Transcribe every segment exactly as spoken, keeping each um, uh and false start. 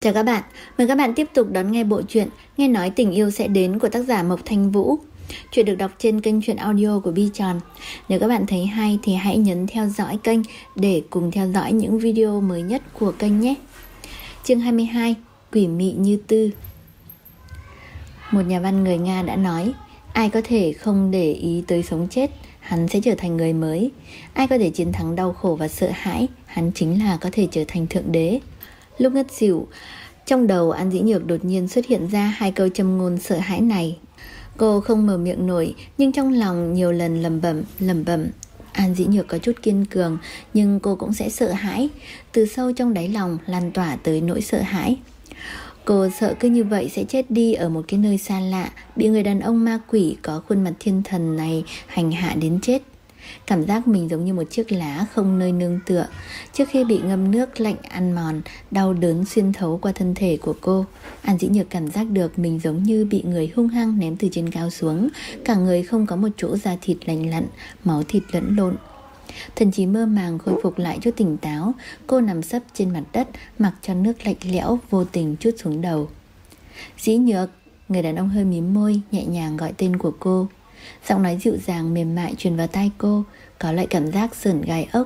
Chào các bạn, mời các bạn tiếp tục đón nghe bộ truyện Nghe nói tình yêu sẽ đến của tác giả Mộc Thanh Vũ. Chuyện được đọc trên kênh truyện audio của Bi Tròn. Nếu các bạn thấy hay thì hãy nhấn theo dõi kênh để cùng theo dõi những video mới nhất của kênh nhé. Chương hai mươi hai, Quỷ mị như tư. Một nhà văn người Nga đã nói, ai có thể không để ý tới sống chết, hắn sẽ trở thành người mới. Ai có thể chiến thắng đau khổ và sợ hãi, hắn chính là có thể trở thành thượng đế. Lúc ngất xỉu, trong đầu An Dĩ Nhược đột nhiên xuất hiện ra hai câu châm ngôn sợ hãi này. Cô không mở miệng nổi, nhưng trong lòng nhiều lần lẩm bẩm, lẩm bẩm. An Dĩ Nhược có chút kiên cường, nhưng cô cũng sẽ sợ hãi. Từ sâu trong đáy lòng lan tỏa tới nỗi sợ hãi. Cô sợ cứ như vậy sẽ chết đi ở một cái nơi xa lạ, bị người đàn ông ma quỷ có khuôn mặt thiên thần này hành hạ đến chết. Cảm giác mình giống như một chiếc lá không nơi nương tựa. Trước khi bị ngâm nước lạnh ăn mòn, đau đớn xuyên thấu qua thân thể của cô. An Dĩ Nhược cảm giác được mình giống như bị người hung hăng ném từ trên cao xuống. Cả người không có một chỗ da thịt lành lặn, máu thịt lẫn lộn. Thần trí mơ màng khôi phục lại chút tỉnh táo. Cô nằm sấp trên mặt đất, mặc cho nước lạnh lẽo vô tình trút xuống đầu. Dĩ Nhược. Người đàn ông hơi mím môi, nhẹ nhàng gọi tên của cô. Giọng nói dịu dàng mềm mại truyền vào tai cô, có lại cảm giác sởn gai ốc.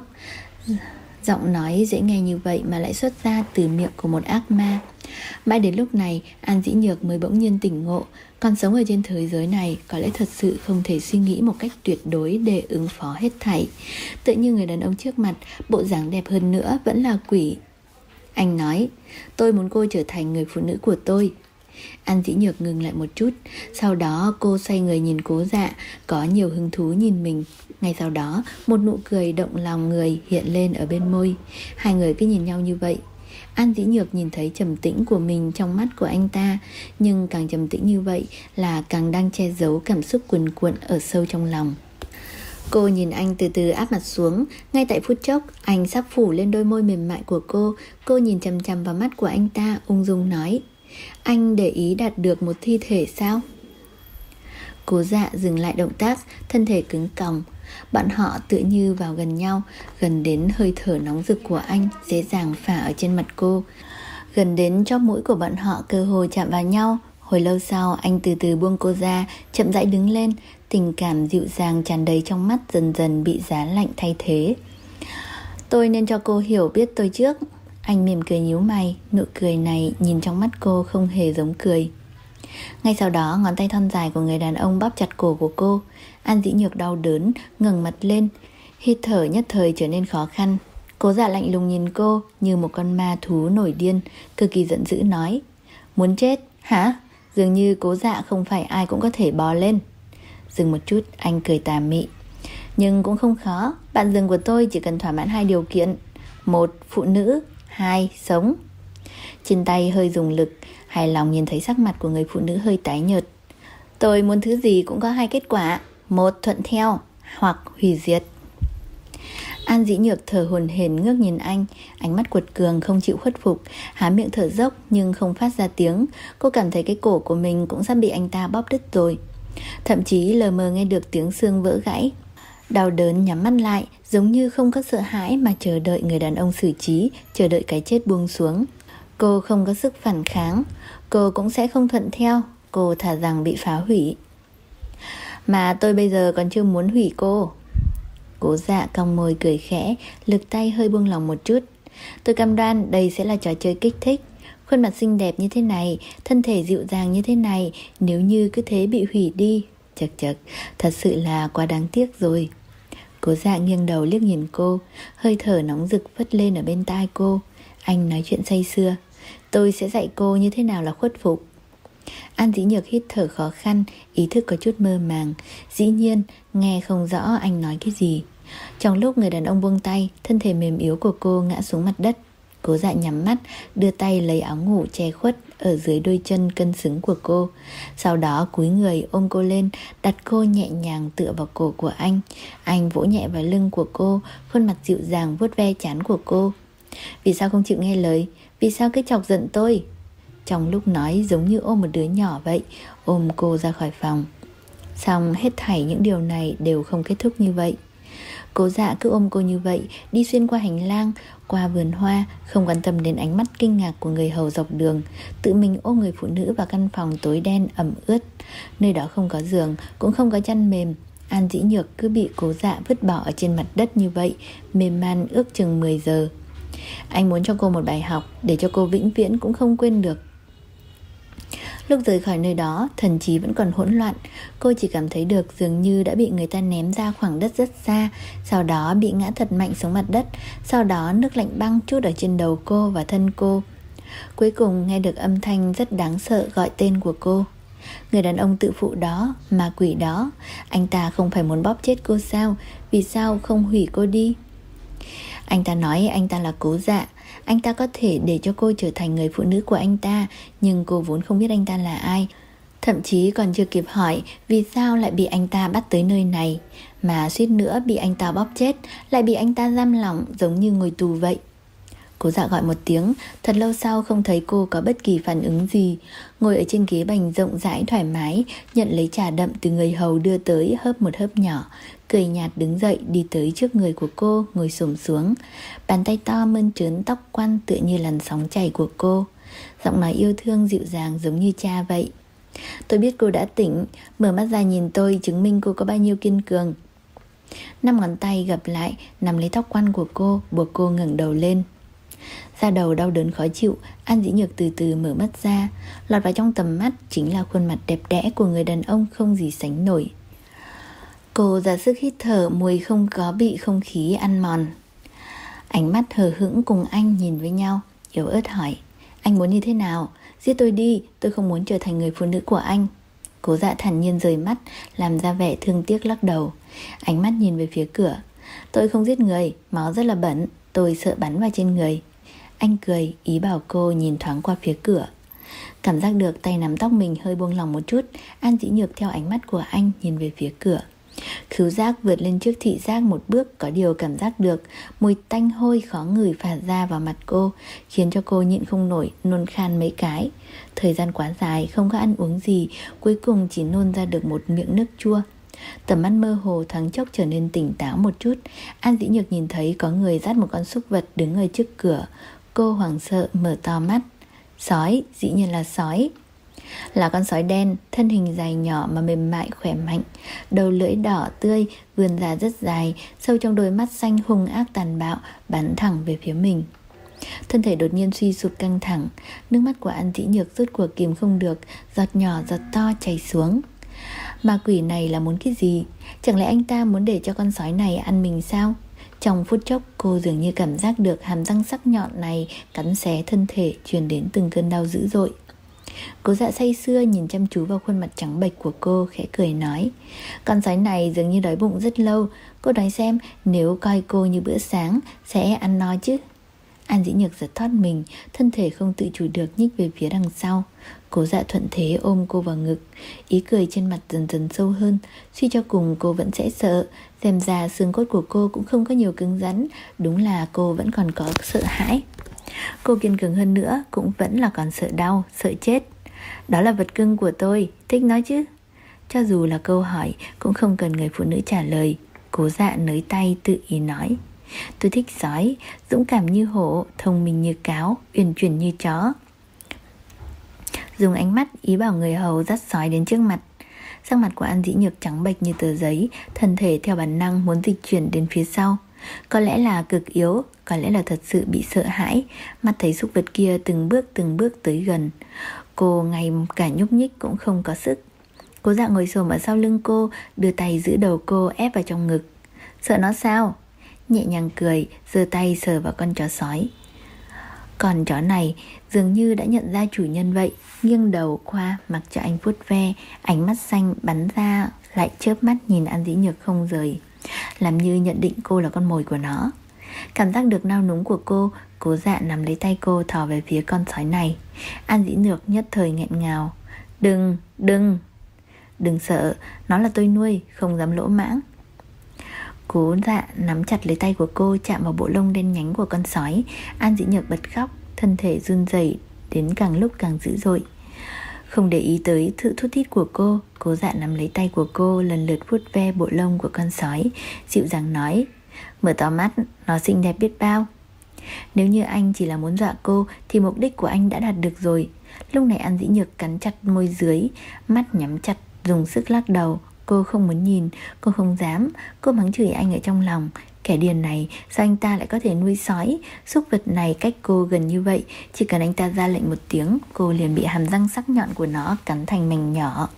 Giọng nói dễ nghe như vậy mà lại xuất ra từ miệng của một ác ma. Mãi đến lúc này, An Dĩ Nhược mới bỗng nhiên tỉnh ngộ. Còn sống ở trên thế giới này có lẽ thật sự không thể suy nghĩ một cách tuyệt đối để ứng phó hết thảy. Tự như người đàn ông trước mặt, bộ dáng đẹp hơn nữa vẫn là quỷ. Anh nói, tôi muốn cô trở thành người phụ nữ của tôi. An Dĩ Nhược ngừng lại một chút. Sau đó cô xoay người nhìn Cố Dạ, có nhiều hứng thú nhìn mình. Ngay sau đó một nụ cười động lòng người hiện lên ở bên môi. Hai người cứ nhìn nhau như vậy. An Dĩ Nhược nhìn thấy trầm tĩnh của mình trong mắt của anh ta. Nhưng càng trầm tĩnh như vậy là càng đang che giấu cảm xúc cuồn cuộn ở sâu trong lòng. Cô nhìn anh từ từ áp mặt xuống. Ngay tại phút chốc, anh sắp phủ lên đôi môi mềm mại của cô. Cô nhìn chằm chằm vào mắt của anh ta, ung dung nói, anh để ý đạt được một thi thể sao? Cố Dạ dừng lại động tác, thân thể cứng còng. Bọn họ tựa như vào gần nhau, gần đến hơi thở nóng rực của anh dễ dàng phả ở trên mặt cô. Gần đến chóp mũi của bọn họ cơ hồ chạm vào nhau. Hồi lâu sau, anh từ từ buông cô ra, chậm rãi đứng lên. Tình cảm dịu dàng tràn đầy trong mắt dần dần bị giá lạnh thay thế. Tôi nên cho cô hiểu biết tôi trước. Anh mỉm cười nhíu mày, nụ cười này nhìn trong mắt cô không hề giống cười. Ngay sau đó, ngón tay thon dài của người đàn ông bóp chặt cổ của cô. An Dĩ Nhược đau đớn, ngẩng mặt lên, hít thở nhất thời trở nên khó khăn. Cố Dạ lạnh lùng nhìn cô như một con ma thú nổi điên, cực kỳ giận dữ nói, muốn chết, hả? Dường như Cố Dạ không phải ai cũng có thể bò lên. Dừng một chút, anh cười tà mị. Nhưng cũng không khó, bạn giường của tôi chỉ cần thỏa mãn hai điều kiện. Một, phụ nữ. Hai, sống. Trên tay hơi dùng lực, hài lòng nhìn thấy sắc mặt của người phụ nữ hơi tái nhợt. Tôi muốn thứ gì cũng có hai kết quả. Một, thuận theo, hoặc hủy diệt. An Dĩ Nhược thở hổn hển ngước nhìn anh, ánh mắt quật cường không chịu khuất phục, há miệng thở dốc nhưng không phát ra tiếng. Cô cảm thấy cái cổ của mình cũng sắp bị anh ta bóp đứt rồi. Thậm chí lờ mờ nghe được tiếng xương vỡ gãy. Đau đớn nhắm mắt lại, giống như không có sợ hãi mà chờ đợi người đàn ông xử trí, chờ đợi cái chết buông xuống. Cô không có sức phản kháng, cô cũng sẽ không thuận theo, cô thà rằng bị phá hủy. Mà tôi bây giờ còn chưa muốn hủy cô. Cố Dạ cong môi cười khẽ, lực tay hơi buông lòng một chút. Tôi cam đoan đây sẽ là trò chơi kích thích. Khuôn mặt xinh đẹp như thế này, thân thể dịu dàng như thế này, nếu như cứ thế bị hủy đi, chật chật, thật sự là quá đáng tiếc rồi. Cố Dạ nghiêng đầu liếc nhìn cô, hơi thở nóng rực phất lên ở bên tai cô. Anh nói chuyện say sưa, tôi sẽ dạy cô như thế nào là khuất phục. An Dĩ Nhược hít thở khó khăn, ý thức có chút mơ màng. Dĩ nhiên, nghe không rõ anh nói cái gì. Trong lúc người đàn ông buông tay, thân thể mềm yếu của cô ngã xuống mặt đất. Cố Dạ nhắm mắt, đưa tay lấy áo ngủ che khuất ở dưới đôi chân cân xứng của cô. Sau đó cúi người ôm cô lên, đặt cô nhẹ nhàng tựa vào cổ của anh. Anh vỗ nhẹ vào lưng của cô, khuôn mặt dịu dàng vuốt ve trán của cô. Vì sao không chịu nghe lời? Vì sao cứ chọc giận tôi? Trong lúc nói giống như ôm một đứa nhỏ vậy, ôm cô ra khỏi phòng. Xong hết thảy những điều này đều không kết thúc như vậy. Cố Dạ cứ ôm cô như vậy, đi xuyên qua hành lang, qua vườn hoa, không quan tâm đến ánh mắt kinh ngạc của người hầu dọc đường, tự mình ôm người phụ nữ vào căn phòng tối đen ẩm ướt. Nơi đó không có giường, cũng không có chăn mềm. An Dĩ Nhược cứ bị Cố Dạ vứt bỏ ở trên mặt đất như vậy, mềm man ước chừng mười giờ. Anh muốn cho cô một bài học, để cho cô vĩnh viễn cũng không quên được. Lúc rời khỏi nơi đó, thần trí vẫn còn hỗn loạn. Cô chỉ cảm thấy được dường như đã bị người ta ném ra khoảng đất rất xa, sau đó bị ngã thật mạnh xuống mặt đất. Sau đó nước lạnh băng trút ở trên đầu cô và thân cô. Cuối cùng nghe được âm thanh rất đáng sợ gọi tên của cô. Người đàn ông tự phụ đó, ma quỷ đó, anh ta không phải muốn bóp chết cô sao? Vì sao không hủy cô đi? Anh ta nói anh ta là Cố Dạ. Anh ta có thể để cho cô trở thành người phụ nữ của anh ta, nhưng cô vốn không biết anh ta là ai. Thậm chí còn chưa kịp hỏi vì sao lại bị anh ta bắt tới nơi này, mà suýt nữa bị anh ta bóp chết, lại bị anh ta giam lỏng giống như ngồi tù vậy. Cố Dạ gọi một tiếng, thật lâu sau không thấy cô có bất kỳ phản ứng gì. Ngồi ở trên ghế bành rộng rãi thoải mái, nhận lấy trà đậm từ người hầu đưa tới hớp một hớp nhỏ, cười nhạt đứng dậy đi tới trước người của cô, ngồi xổm xuống. Bàn tay to mơn trớn tóc quăn tựa như làn sóng chảy của cô. Giọng nói yêu thương dịu dàng giống như cha vậy. Tôi biết cô đã tỉnh, mở mắt ra nhìn tôi chứng minh cô có bao nhiêu kiên cường. Năm ngón tay gập lại, nắm lấy tóc quăn của cô, buộc cô ngẩng đầu lên. Da đầu đau đớn khó chịu, An Dĩ Nhược từ từ mở mắt ra. Lọt vào trong tầm mắt chính là khuôn mặt đẹp đẽ của người đàn ông không gì sánh nổi. Cô ra sức hít thở mùi không có bị không khí ăn mòn. Ánh mắt hờ hững cùng anh nhìn với nhau, yếu ớt hỏi: Anh muốn như thế nào? Giết tôi đi, tôi không muốn trở thành người phụ nữ của anh. Cố Dạ thản nhiên rời mắt, làm ra vẻ thương tiếc lắc đầu. Ánh mắt nhìn về phía cửa. Tôi không giết người, máu rất là bẩn, tôi sợ bắn vào trên người. Anh cười, ý bảo cô nhìn thoáng qua phía cửa. Cảm giác được tay nắm tóc mình hơi buông lỏng một chút, An Dĩ Nhược theo ánh mắt của anh nhìn về phía cửa. Khứu giác vượt lên trước thị giác một bước, có điều cảm giác được mùi tanh hôi khó ngửi phả ra vào mặt cô, khiến cho cô nhịn không nổi, nôn khan mấy cái. Thời gian quá dài không có ăn uống gì, cuối cùng chỉ nôn ra được một miệng nước chua. Tầm mắt mơ hồ thoáng chốc trở nên tỉnh táo một chút. An Dĩ Nhược nhìn thấy có người dắt một con súc vật đứng ở trước cửa. Cô hoảng sợ mở to mắt. Sói, dĩ nhiên là sói. Là con sói đen, thân hình dài nhỏ mà mềm mại khỏe mạnh, đầu lưỡi đỏ tươi vươn ra rất dài, sâu trong đôi mắt xanh hung ác tàn bạo bắn thẳng về phía mình. Thân thể đột nhiên suy sụp căng thẳng, nước mắt của An Dĩ Nhược rốt cuộc kìm không được, giọt nhỏ giọt to chảy xuống. Ma quỷ này là muốn cái gì? Chẳng lẽ anh ta muốn để cho con sói này ăn mình sao? Trong phút chốc cô dường như cảm giác được hàm răng sắc nhọn này cắn xé thân thể, truyền đến từng cơn đau dữ dội. Cố Dạ say sưa nhìn chăm chú vào khuôn mặt trắng bệch của cô, khẽ cười nói: Con sói này dường như đói bụng rất lâu. Cô nói xem, nếu coi cô như bữa sáng sẽ ăn no chứ? An Dĩ Nhược giật thoát mình, thân thể không tự chủ được nhích về phía đằng sau. Cố Dạ thuận thế ôm cô vào ngực, ý cười trên mặt dần dần sâu hơn. Suy cho cùng cô vẫn sẽ sợ, xem ra xương cốt của cô cũng không có nhiều cứng rắn, đúng là cô vẫn còn có sợ hãi. Cô kiên cường hơn nữa cũng vẫn là còn sợ đau, sợ chết. Đó là vật cưng của tôi, thích nó chứ? Cho dù là câu hỏi cũng không cần người phụ nữ trả lời. Cố Dạ nới tay tự ý nói: Tôi thích sói, dũng cảm như hổ, thông minh như cáo, uyển chuyển như chó. Dùng ánh mắt ý bảo người hầu dắt sói đến trước mặt. Sắc mặt của An Dĩ Nhược trắng bệch như tờ giấy, thân thể theo bản năng muốn dịch chuyển đến phía sau. Có lẽ là cực yếu, có lẽ là thật sự bị sợ hãi. Mắt thấy súc vật kia từng bước từng bước tới gần, cô ngay cả nhúc nhích cũng không có sức. Cố Dạ ngồi xổm ở sau lưng cô, đưa tay giữ đầu cô ép vào trong ngực. Sợ nó sao? Nhẹ nhàng cười, giơ tay sờ vào con chó sói. Con chó này dường như đã nhận ra chủ nhân vậy, nghiêng đầu qua mặc cho anh vuốt ve, ánh mắt xanh bắn ra lại chớp mắt nhìn An Dĩ Nhược không rời, làm như nhận định cô là con mồi của nó. Cảm giác được nao núng của cô, Cố Dạ nắm lấy tay cô thò về phía con sói này. An Dĩ Nhược nhất thời nghẹn ngào: Đừng, đừng, đừng sợ, nó là tôi nuôi, không dám lỗ mãng. Cố Dạ nắm chặt lấy tay của cô, chạm vào bộ lông đen nhánh của con sói. An Dĩ Nhược bật khóc, thân thể run rẩy đến càng lúc càng dữ dội. Không để ý tới sự thút thít của cô, Cố Dạ nắm lấy tay của cô, lần lượt vuốt ve bộ lông của con sói, dịu dàng nói: Mở to mắt, nó xinh đẹp biết bao. Nếu như anh chỉ là muốn dọa cô thì mục đích của anh đã đạt được rồi. Lúc này An Dĩ Nhược cắn chặt môi dưới, mắt nhắm chặt, dùng sức lắc đầu. Cô không muốn nhìn, cô không dám. Cô mắng chửi anh ở trong lòng. Kẻ điên này, sao anh ta lại có thể nuôi sói? Súc vật này cách cô gần như vậy, chỉ cần anh ta ra lệnh một tiếng, cô liền bị hàm răng sắc nhọn của nó cắn thành mảnh nhỏ.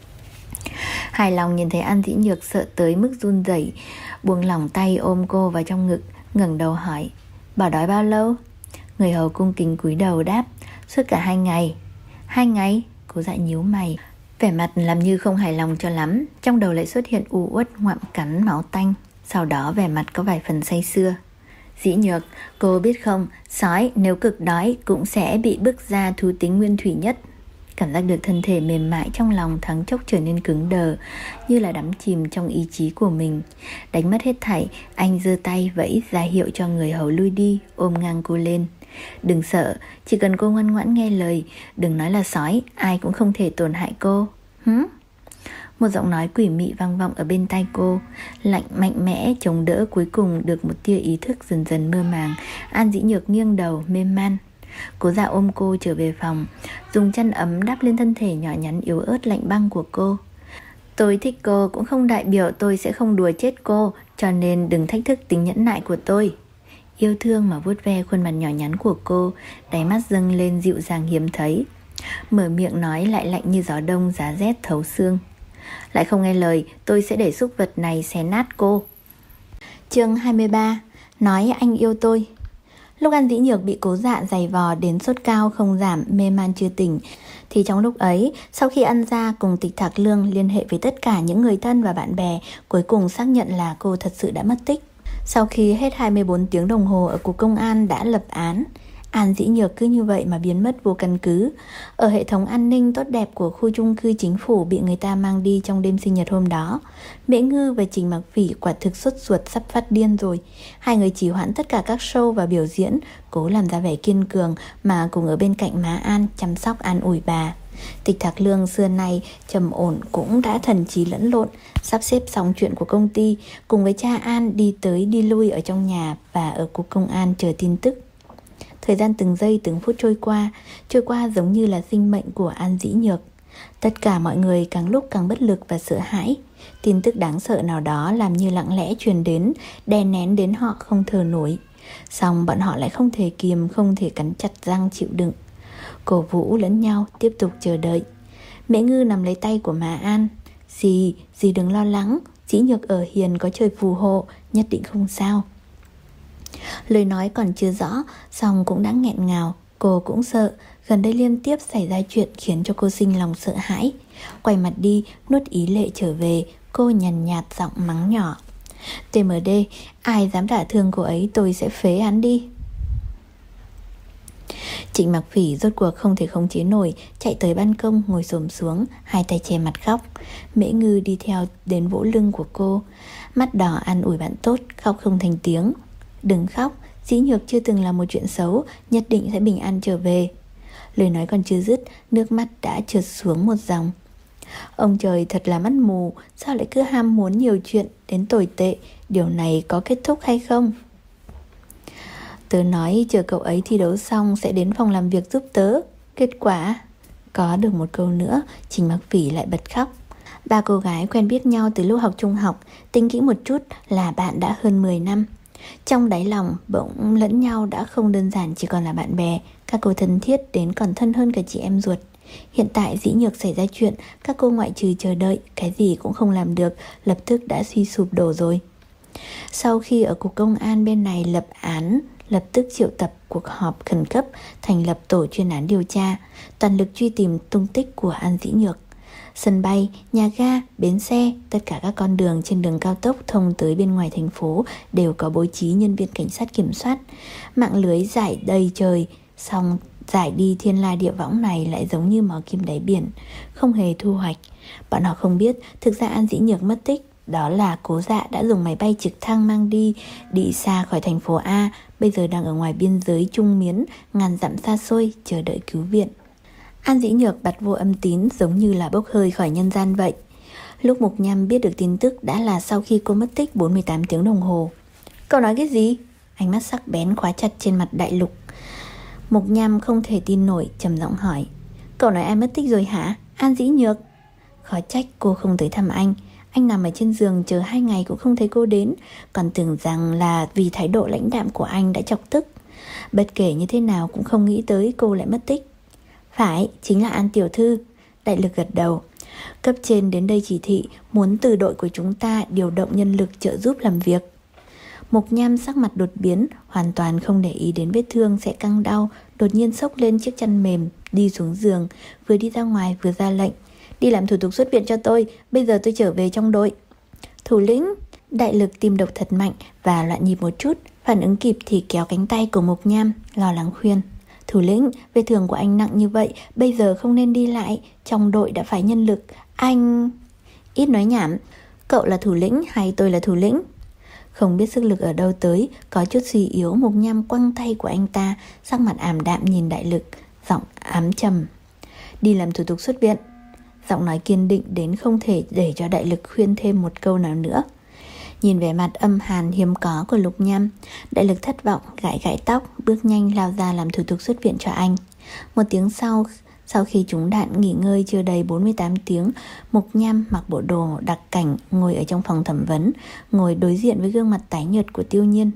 Hài lòng nhìn thấy An Dĩ Nhược sợ tới mức run rẩy, buông lỏng tay ôm cô vào trong ngực, ngẩng đầu hỏi: "Bỏ đói bao lâu?" Người hầu cung kính cúi đầu đáp: "Suốt cả hai ngày." "Hai ngày?" Cô Dạ nhíu mày, vẻ mặt làm như không hài lòng cho lắm. Trong đầu lại xuất hiện u uất ngoạm cắn máu tanh. Sau đó vẻ mặt có vài phần say sưa. "Dĩ Nhược, cô biết không, sói nếu cực đói cũng sẽ bị bức ra thú tính nguyên thủy nhất." Cảm giác được thân thể mềm mại trong lòng thoáng chốc trở nên cứng đờ, như là đắm chìm trong ý chí của mình. Đánh mất hết thảy, anh giơ tay vẫy ra hiệu cho người hầu lui đi, ôm ngang cô lên. "Đừng sợ, chỉ cần cô ngoan ngoãn nghe lời, đừng nói là sói, ai cũng không thể tổn hại cô." Hứ? Một giọng nói quỷ mị vang vọng ở bên tai cô, lạnh mạnh mẽ chống đỡ cuối cùng được một tia ý thức dần dần mơ màng. An Dĩ Nhược nghiêng đầu mê man. Cố Dạ ôm cô trở về phòng, dùng chăn ấm đắp lên thân thể nhỏ nhắn yếu ớt lạnh băng của cô. "Tôi thích cô cũng không đại biểu tôi sẽ không đùa chết cô, cho nên đừng thách thức tính nhẫn nại của tôi." Yêu thương mà vuốt ve khuôn mặt nhỏ nhắn của cô, đáy mắt dâng lên dịu dàng hiếm thấy. Mở miệng nói lại lạnh như gió đông giá rét thấu xương. "Lại không nghe lời, tôi sẽ để súc vật này xé nát cô." Chương hai mươi ba. Nói anh yêu tôi. Lúc An Dĩ Nhược bị Cố Dạ giày vò đến sốt cao không giảm, mê man chưa tỉnh, thì trong lúc ấy, sau khi ăn ra cùng Tịch Thạc Lương liên hệ với tất cả những người thân và bạn bè, cuối cùng xác nhận là cô thật sự đã mất tích. Sau khi hết hai mươi bốn tiếng đồng hồ ở cục công an đã lập án, An Dĩ Nhược cứ như vậy mà biến mất vô căn cứ. Ở hệ thống an ninh tốt đẹp của khu chung cư chính phủ bị người ta mang đi trong đêm sinh nhật hôm đó. Mễ Ngư và Trình Mặc Phỉ quả thực sốt ruột sắp phát điên rồi. Hai người trì hoãn tất cả các show và biểu diễn, cố làm ra vẻ kiên cường mà cùng ở bên cạnh má An chăm sóc an ủi bà. Tịch Thạc Lương xưa nay trầm ổn cũng đã thần trí lẫn lộn, sắp xếp xong chuyện của công ty, cùng với cha An đi tới đi lui ở trong nhà và ở cục công an chờ tin tức. Thời gian từng giây từng phút trôi qua, trôi qua giống như là sinh mệnh của An Dĩ Nhược. Tất cả mọi người càng lúc càng bất lực và sợ hãi. Tin tức đáng sợ nào đó làm như lặng lẽ truyền đến, đè nén đến họ không thở nổi. Xong bọn họ lại không thể kìm, không thể cắn chặt răng chịu đựng. Cổ vũ lẫn nhau tiếp tục chờ đợi. Mễ Ngư nắm lấy tay của má An. Dì, dì đừng lo lắng, Dĩ Nhược ở hiền có trời phù hộ, nhất định không sao." Lời nói còn chưa rõ, xong cũng đã nghẹn ngào. Cô cũng sợ, gần đây liên tiếp xảy ra chuyện khiến cho cô sinh lòng sợ hãi. Quay mặt đi, nuốt ý lệ trở về, cô nhàn nhạt giọng mắng nhỏ: "tê em đê, ai dám đả thương cô ấy tôi sẽ phế hắn đi." Trịnh Mặc Phỉ rốt cuộc không thể khống chế nổi, chạy tới ban công ngồi xổm xuống, hai tay che mặt khóc. Mễ Ngư đi theo đến vỗ lưng của cô, mắt đỏ an ủi bạn tốt, khóc không thành tiếng. "Đừng khóc, Dĩ Nhược chưa từng là một chuyện xấu, nhất định sẽ bình an trở về." Lời nói còn chưa dứt, nước mắt đã trượt xuống một dòng. Ông trời thật là mắt mù, sao lại cứ ham muốn nhiều chuyện đến tồi tệ, điều này có kết thúc hay không? "Tớ nói chờ cậu ấy thi đấu xong sẽ đến phòng làm việc giúp tớ." Kết quả có được một câu nữa, Trình Mặc Phỉ lại bật khóc. Ba cô gái quen biết nhau từ lúc học trung học, tính kỹ một chút là bạn đã hơn mười năm. Trong đáy lòng bỗng lẫn nhau đã không đơn giản chỉ còn là bạn bè. Các cô thân thiết đến còn thân hơn cả chị em ruột. Hiện tại Dĩ Nhược xảy ra chuyện, các cô ngoại trừ chờ đợi, cái gì cũng không làm được, lập tức đã suy sụp đổ rồi. Sau khi ở cục công an bên này lập án, lập tức triệu tập cuộc họp khẩn cấp, thành lập tổ chuyên án điều tra, toàn lực truy tìm tung tích của An Dĩ Nhược. Sân bay, nhà ga, bến xe, tất cả các con đường trên đường cao tốc thông tới bên ngoài thành phố đều có bố trí nhân viên cảnh sát kiểm soát. Mạng lưới giải đầy trời, song giải đi thiên la địa võng này lại giống như mỏ kim đáy biển, không hề thu hoạch. Bọn họ không biết thực ra An Dĩ Nhược mất tích, đó là Cố Dạ đã dùng máy bay trực thăng mang đi, đi xa khỏi thành phố A, bây giờ đang ở ngoài biên giới Trung Miến, ngàn dặm xa xôi chờ đợi cứu viện. An Dĩ Nhược bật vô âm tín giống như là bốc hơi khỏi nhân gian vậy. Lúc Mục Nham biết được tin tức đã là sau khi cô mất tích bốn mươi tám tiếng đồng hồ. "Cậu nói cái gì?" ánh mắt sắc bén khóa chặt trên mặt Đại Lục. Mộc Nham không thể tin nổi, trầm giọng hỏi: Cậu nói ai mất tích rồi hả? An Dĩ Nhược? Khó trách cô không tới thăm anh. Anh nằm ở trên giường chờ hai ngày cũng không thấy cô đến, còn tưởng rằng là vì thái độ lãnh đạm của anh đã chọc tức. Bất kể như thế nào cũng không nghĩ tới cô lại mất tích. Phải, chính là An tiểu thư. Đại Lực gật đầu. Cấp trên đến đây chỉ thị muốn từ đội của chúng ta điều động nhân lực trợ giúp làm việc. Mộc Nham sắc mặt đột biến, hoàn toàn không để ý đến vết thương sẽ căng đau, đột nhiên xốc lên chiếc chăn mềm, đi xuống giường, vừa đi ra ngoài vừa ra lệnh: Đi làm thủ tục xuất viện cho tôi, bây giờ tôi trở về trong đội. Thủ lĩnh! Đại Lực tim đập thật mạnh và loạn nhịp một chút, phản ứng kịp thì kéo cánh tay của Mộc Nham, lo lắng khuyên: Thủ lĩnh, vết thương của anh nặng như vậy, bây giờ không nên đi lại, trong đội đã phải nhân lực, anh... Ít nói nhảm, cậu là thủ lĩnh hay tôi là thủ lĩnh? Không biết sức lực ở đâu tới, có chút suy yếu, Mộc Nham quăng tay của anh ta, sắc mặt ảm đạm nhìn Đại Lực, giọng ám trầm: Đi làm thủ tục xuất viện. Giọng nói kiên định đến không thể để cho Đại Lực khuyên thêm một câu nào nữa. Nhìn vẻ mặt âm hàn hiếm có của Lục Nham, Đại Lực thất vọng, gãi gãi tóc, bước nhanh lao ra làm thủ tục xuất viện cho anh. Một tiếng sau, sau khi trúng đạn nghỉ ngơi chưa đầy bốn mươi tám tiếng, Mộc Nham mặc bộ đồ đặc cảnh ngồi ở trong phòng thẩm vấn, ngồi đối diện với gương mặt tái nhợt của Tiêu Nhiên.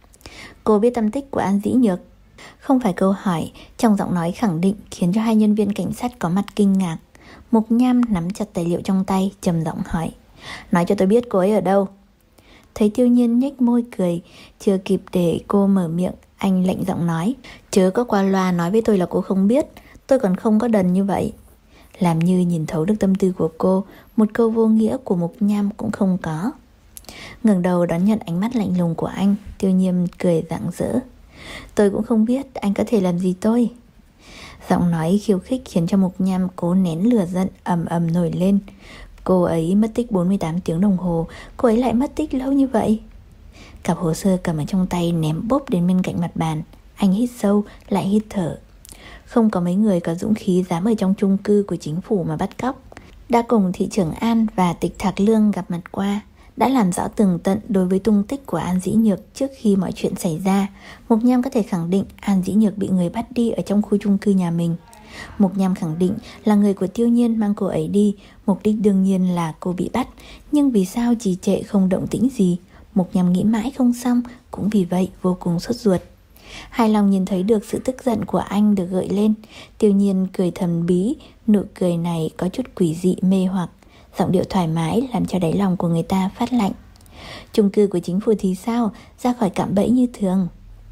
Cô biết tâm tích của An Dĩ Nhược? Không phải câu hỏi, trong giọng nói khẳng định khiến cho hai nhân viên cảnh sát có mặt kinh ngạc. Mộc Nham nắm chặt tài liệu trong tay, trầm giọng hỏi: Nói cho tôi biết cô ấy ở đâu. Thấy Tiêu Nhiên nhếch môi cười, chưa kịp để cô mở miệng, anh lạnh giọng nói: Chớ có qua loa nói với tôi là cô không biết, tôi còn không có đần như vậy. Làm như nhìn thấu được tâm tư của cô, một câu vô nghĩa của Mộc Nham cũng không có. Ngẩng đầu đón nhận ánh mắt lạnh lùng của anh, Tiêu Nhiên cười rạng rỡ: Tôi cũng không biết anh có thể làm gì tôi. Giọng nói khiêu khích khiến cho Mộc Nham cố nén lửa giận ầm ầm nổi lên. Cô ấy mất tích bốn mươi tám tiếng đồng hồ, cô ấy lại mất tích lâu như vậy. Cặp hồ sơ cầm ở trong tay ném bốp đến bên cạnh mặt bàn. Anh hít sâu, lại hít thở. Không có mấy người có dũng khí dám ở trong chung cư của chính phủ mà bắt cóc. Đã cùng thị trưởng An và Tịch Thạc Lương gặp mặt qua, đã làm rõ tường tận đối với tung tích của An Dĩ Nhược trước khi mọi chuyện xảy ra. Mộc Nham có thể khẳng định An Dĩ Nhược bị người bắt đi ở trong khu chung cư nhà mình. Mộc Nham khẳng định là người của Tiêu Nhiên mang cô ấy đi, mục đích đương nhiên là cô bị bắt. Nhưng vì sao trì trệ không động tĩnh gì? Mộc Nham nghĩ mãi không xong, cũng vì vậy vô cùng sốt ruột. Hài lòng nhìn thấy được sự tức giận của anh được gợi lên, Tiêu Nhiên cười thầm bí, nụ cười này có chút quỷ dị mê hoặc, giọng điệu thoải mái làm cho đáy lòng của người ta phát lạnh. Chung cư của chính phủ thì sao? Ra khỏi cạm bẫy như thường.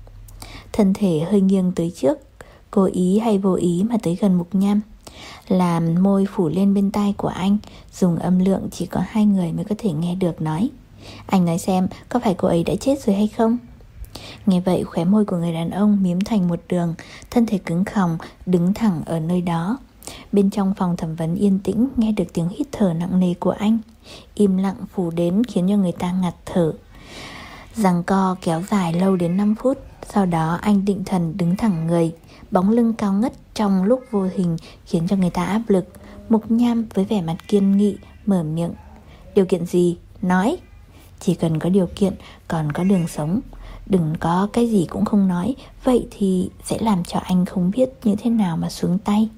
Thân thể hơi nghiêng tới trước, cố ý hay vô ý mà tới gần Mộc Nham, làm môi phủ lên bên tai của anh, dùng âm lượng chỉ có hai người mới có thể nghe được nói: Anh nói xem, có phải cô ấy đã chết rồi hay không? Nghe vậy khóe môi của người đàn ông mím thành một đường, thân thể cứng khòng, đứng thẳng ở nơi đó. Bên trong phòng thẩm vấn yên tĩnh, nghe được tiếng hít thở nặng nề của anh. Im lặng phủ đến khiến cho người ta ngạt thở. Giằng co kéo dài lâu đến năm phút. Sau đó anh định thần đứng thẳng người, bóng lưng cao ngất trong lúc vô hình khiến cho người ta áp lực. Mộc Nham với vẻ mặt kiên nghị mở miệng: Điều kiện gì? Nói. Chỉ cần có điều kiện, còn có đường sống. Đừng có cái gì cũng không nói, vậy thì sẽ làm cho anh không biết như thế nào mà xuống tay.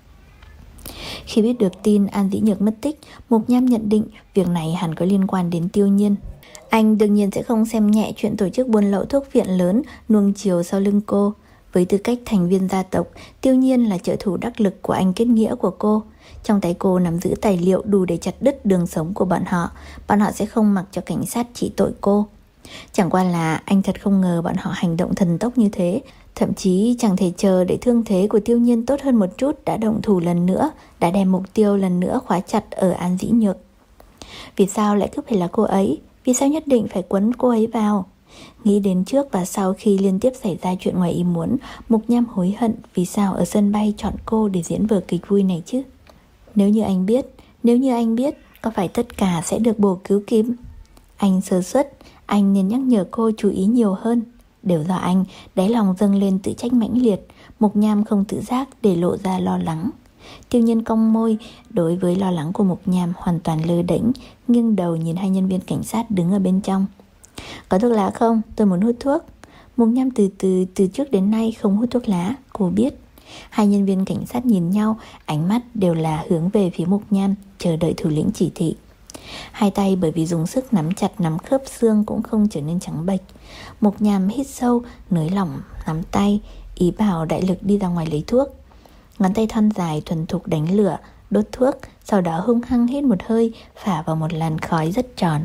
Khi biết được tin An Dĩ Nhược mất tích, Mộc Nham nhận định việc này hẳn có liên quan đến Tiêu Nhiên. Anh đương nhiên sẽ không xem nhẹ chuyện tổ chức buôn lậu thuốc viện lớn nuông chiều sau lưng cô. Với tư cách thành viên gia tộc, Tiêu Nhiên là trợ thủ đắc lực của anh kết nghĩa của cô. Trong tay cô nắm giữ tài liệu đủ để chặt đứt đường sống của bọn họ. Bọn họ sẽ không mặc cho cảnh sát trị tội cô. Chẳng qua là anh thật không ngờ bọn họ hành động thần tốc như thế. Thậm chí chẳng thể chờ để thương thế của Tiêu Nhiên tốt hơn một chút đã động thủ lần nữa, đã đem mục tiêu lần nữa khóa chặt ở An Dĩ Nhược. Vì sao lại cứ phải là cô ấy? Vì sao nhất định phải quấn cô ấy vào? Nghĩ đến trước và sau khi liên tiếp xảy ra chuyện ngoài ý muốn, Mộc Nham hối hận vì sao ở sân bay chọn cô để diễn vở kịch vui này chứ. Nếu như anh biết, nếu như anh biết, có phải tất cả sẽ được bổ cứu kịp? Anh sơ suất, anh nên nhắc nhở cô chú ý nhiều hơn. Đều do anh, đáy lòng dâng lên tự trách mãnh liệt. Mộc Nham không tự giác để lộ ra lo lắng. Tiêu Nhiên cong môi, đối với lo lắng của Mộc Nham hoàn toàn lơ đễnh, nghiêng đầu nhìn hai nhân viên cảnh sát đứng ở bên trong. Có thuốc lá không? Tôi muốn hút thuốc. Mục Nham từ từ từ trước đến nay không hút thuốc lá, cô biết. Hai nhân viên cảnh sát nhìn nhau, ánh mắt đều là hướng về phía Mục Nham, chờ đợi thủ lĩnh chỉ thị. Hai tay bởi vì dùng sức nắm chặt nắm khớp xương cũng không trở nên trắng bệch. Mục Nham hít sâu, nới lỏng nắm tay, ý bảo Đại Lực đi ra ngoài lấy thuốc. Ngón tay thon dài thuần thục đánh lửa, đốt thuốc, sau đó hung hăng hít một hơi, phả vào một làn khói rất tròn.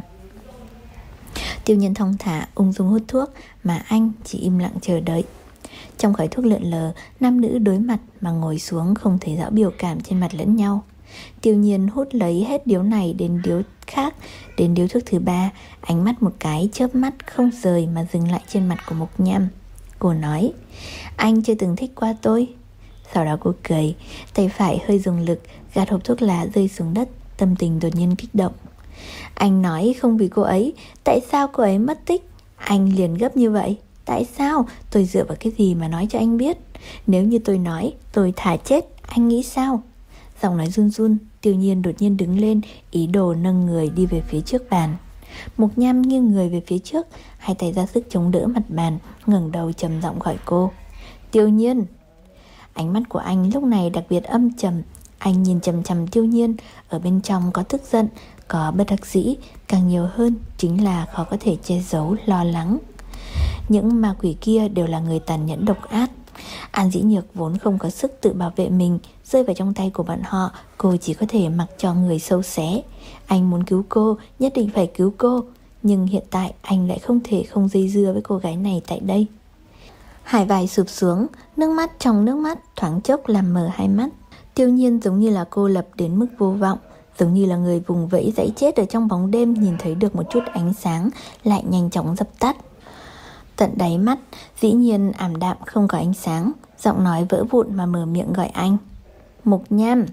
Tiêu Nhiên thong thả ung dung hút thuốc, mà anh chỉ im lặng chờ đợi. Trong khói thuốc lượn lờ, nam nữ đối mặt mà ngồi xuống không thấy rõ biểu cảm trên mặt lẫn nhau. Tiêu Nhiên hút lấy hết điếu này đến điếu khác, đến điếu thuốc thứ ba, ánh mắt một cái chớp mắt không rời mà dừng lại trên mặt của Mục Nham. Cô nói, anh chưa từng thích qua tôi. Sau đó cô cười, tay phải hơi dùng lực gạt hộp thuốc lá rơi xuống đất, tâm tình đột nhiên kích động. Anh nói không vì cô ấy, tại sao cô ấy mất tích? Anh liền gấp như vậy. Tại sao? Tôi dựa vào cái gì mà nói cho anh biết? Nếu như tôi nói tôi thả chết, anh nghĩ sao? Giọng nói run run, Tiêu Nhiên đột nhiên đứng lên, ý đồ nâng người đi về phía trước bàn. Mục Nham nghiêng người về phía trước, hai tay ra sức chống đỡ mặt bàn, ngẩng đầu trầm giọng gọi cô. Tiêu Nhiên. Ánh mắt của anh lúc này đặc biệt âm trầm. Anh nhìn chằm chằm Tiêu Nhiên, ở bên trong có tức giận, có bất đắc dĩ, càng nhiều hơn chính là khó có thể che giấu lo lắng. Những ma quỷ kia đều là người tàn nhẫn độc ác. An Dĩ Nhược vốn không có sức tự bảo vệ mình, rơi vào trong tay của bọn họ, cô chỉ có thể mặc cho người sâu xé. Anh muốn cứu cô, nhất định phải cứu cô, nhưng hiện tại anh lại không thể không dây dưa với cô gái này tại đây. Hải vai sụp xuống, nước mắt trong nước mắt thoáng chốc làm mờ hai mắt. Tiêu Nhiên giống như là cô lập đến mức vô vọng, giống như là người vùng vẫy dãy chết ở trong bóng đêm, nhìn thấy được một chút ánh sáng lại nhanh chóng dập tắt. Tận đáy mắt dĩ nhiên ảm đạm không có ánh sáng, giọng nói vỡ vụn mà mở miệng gọi anh. Mục Nham.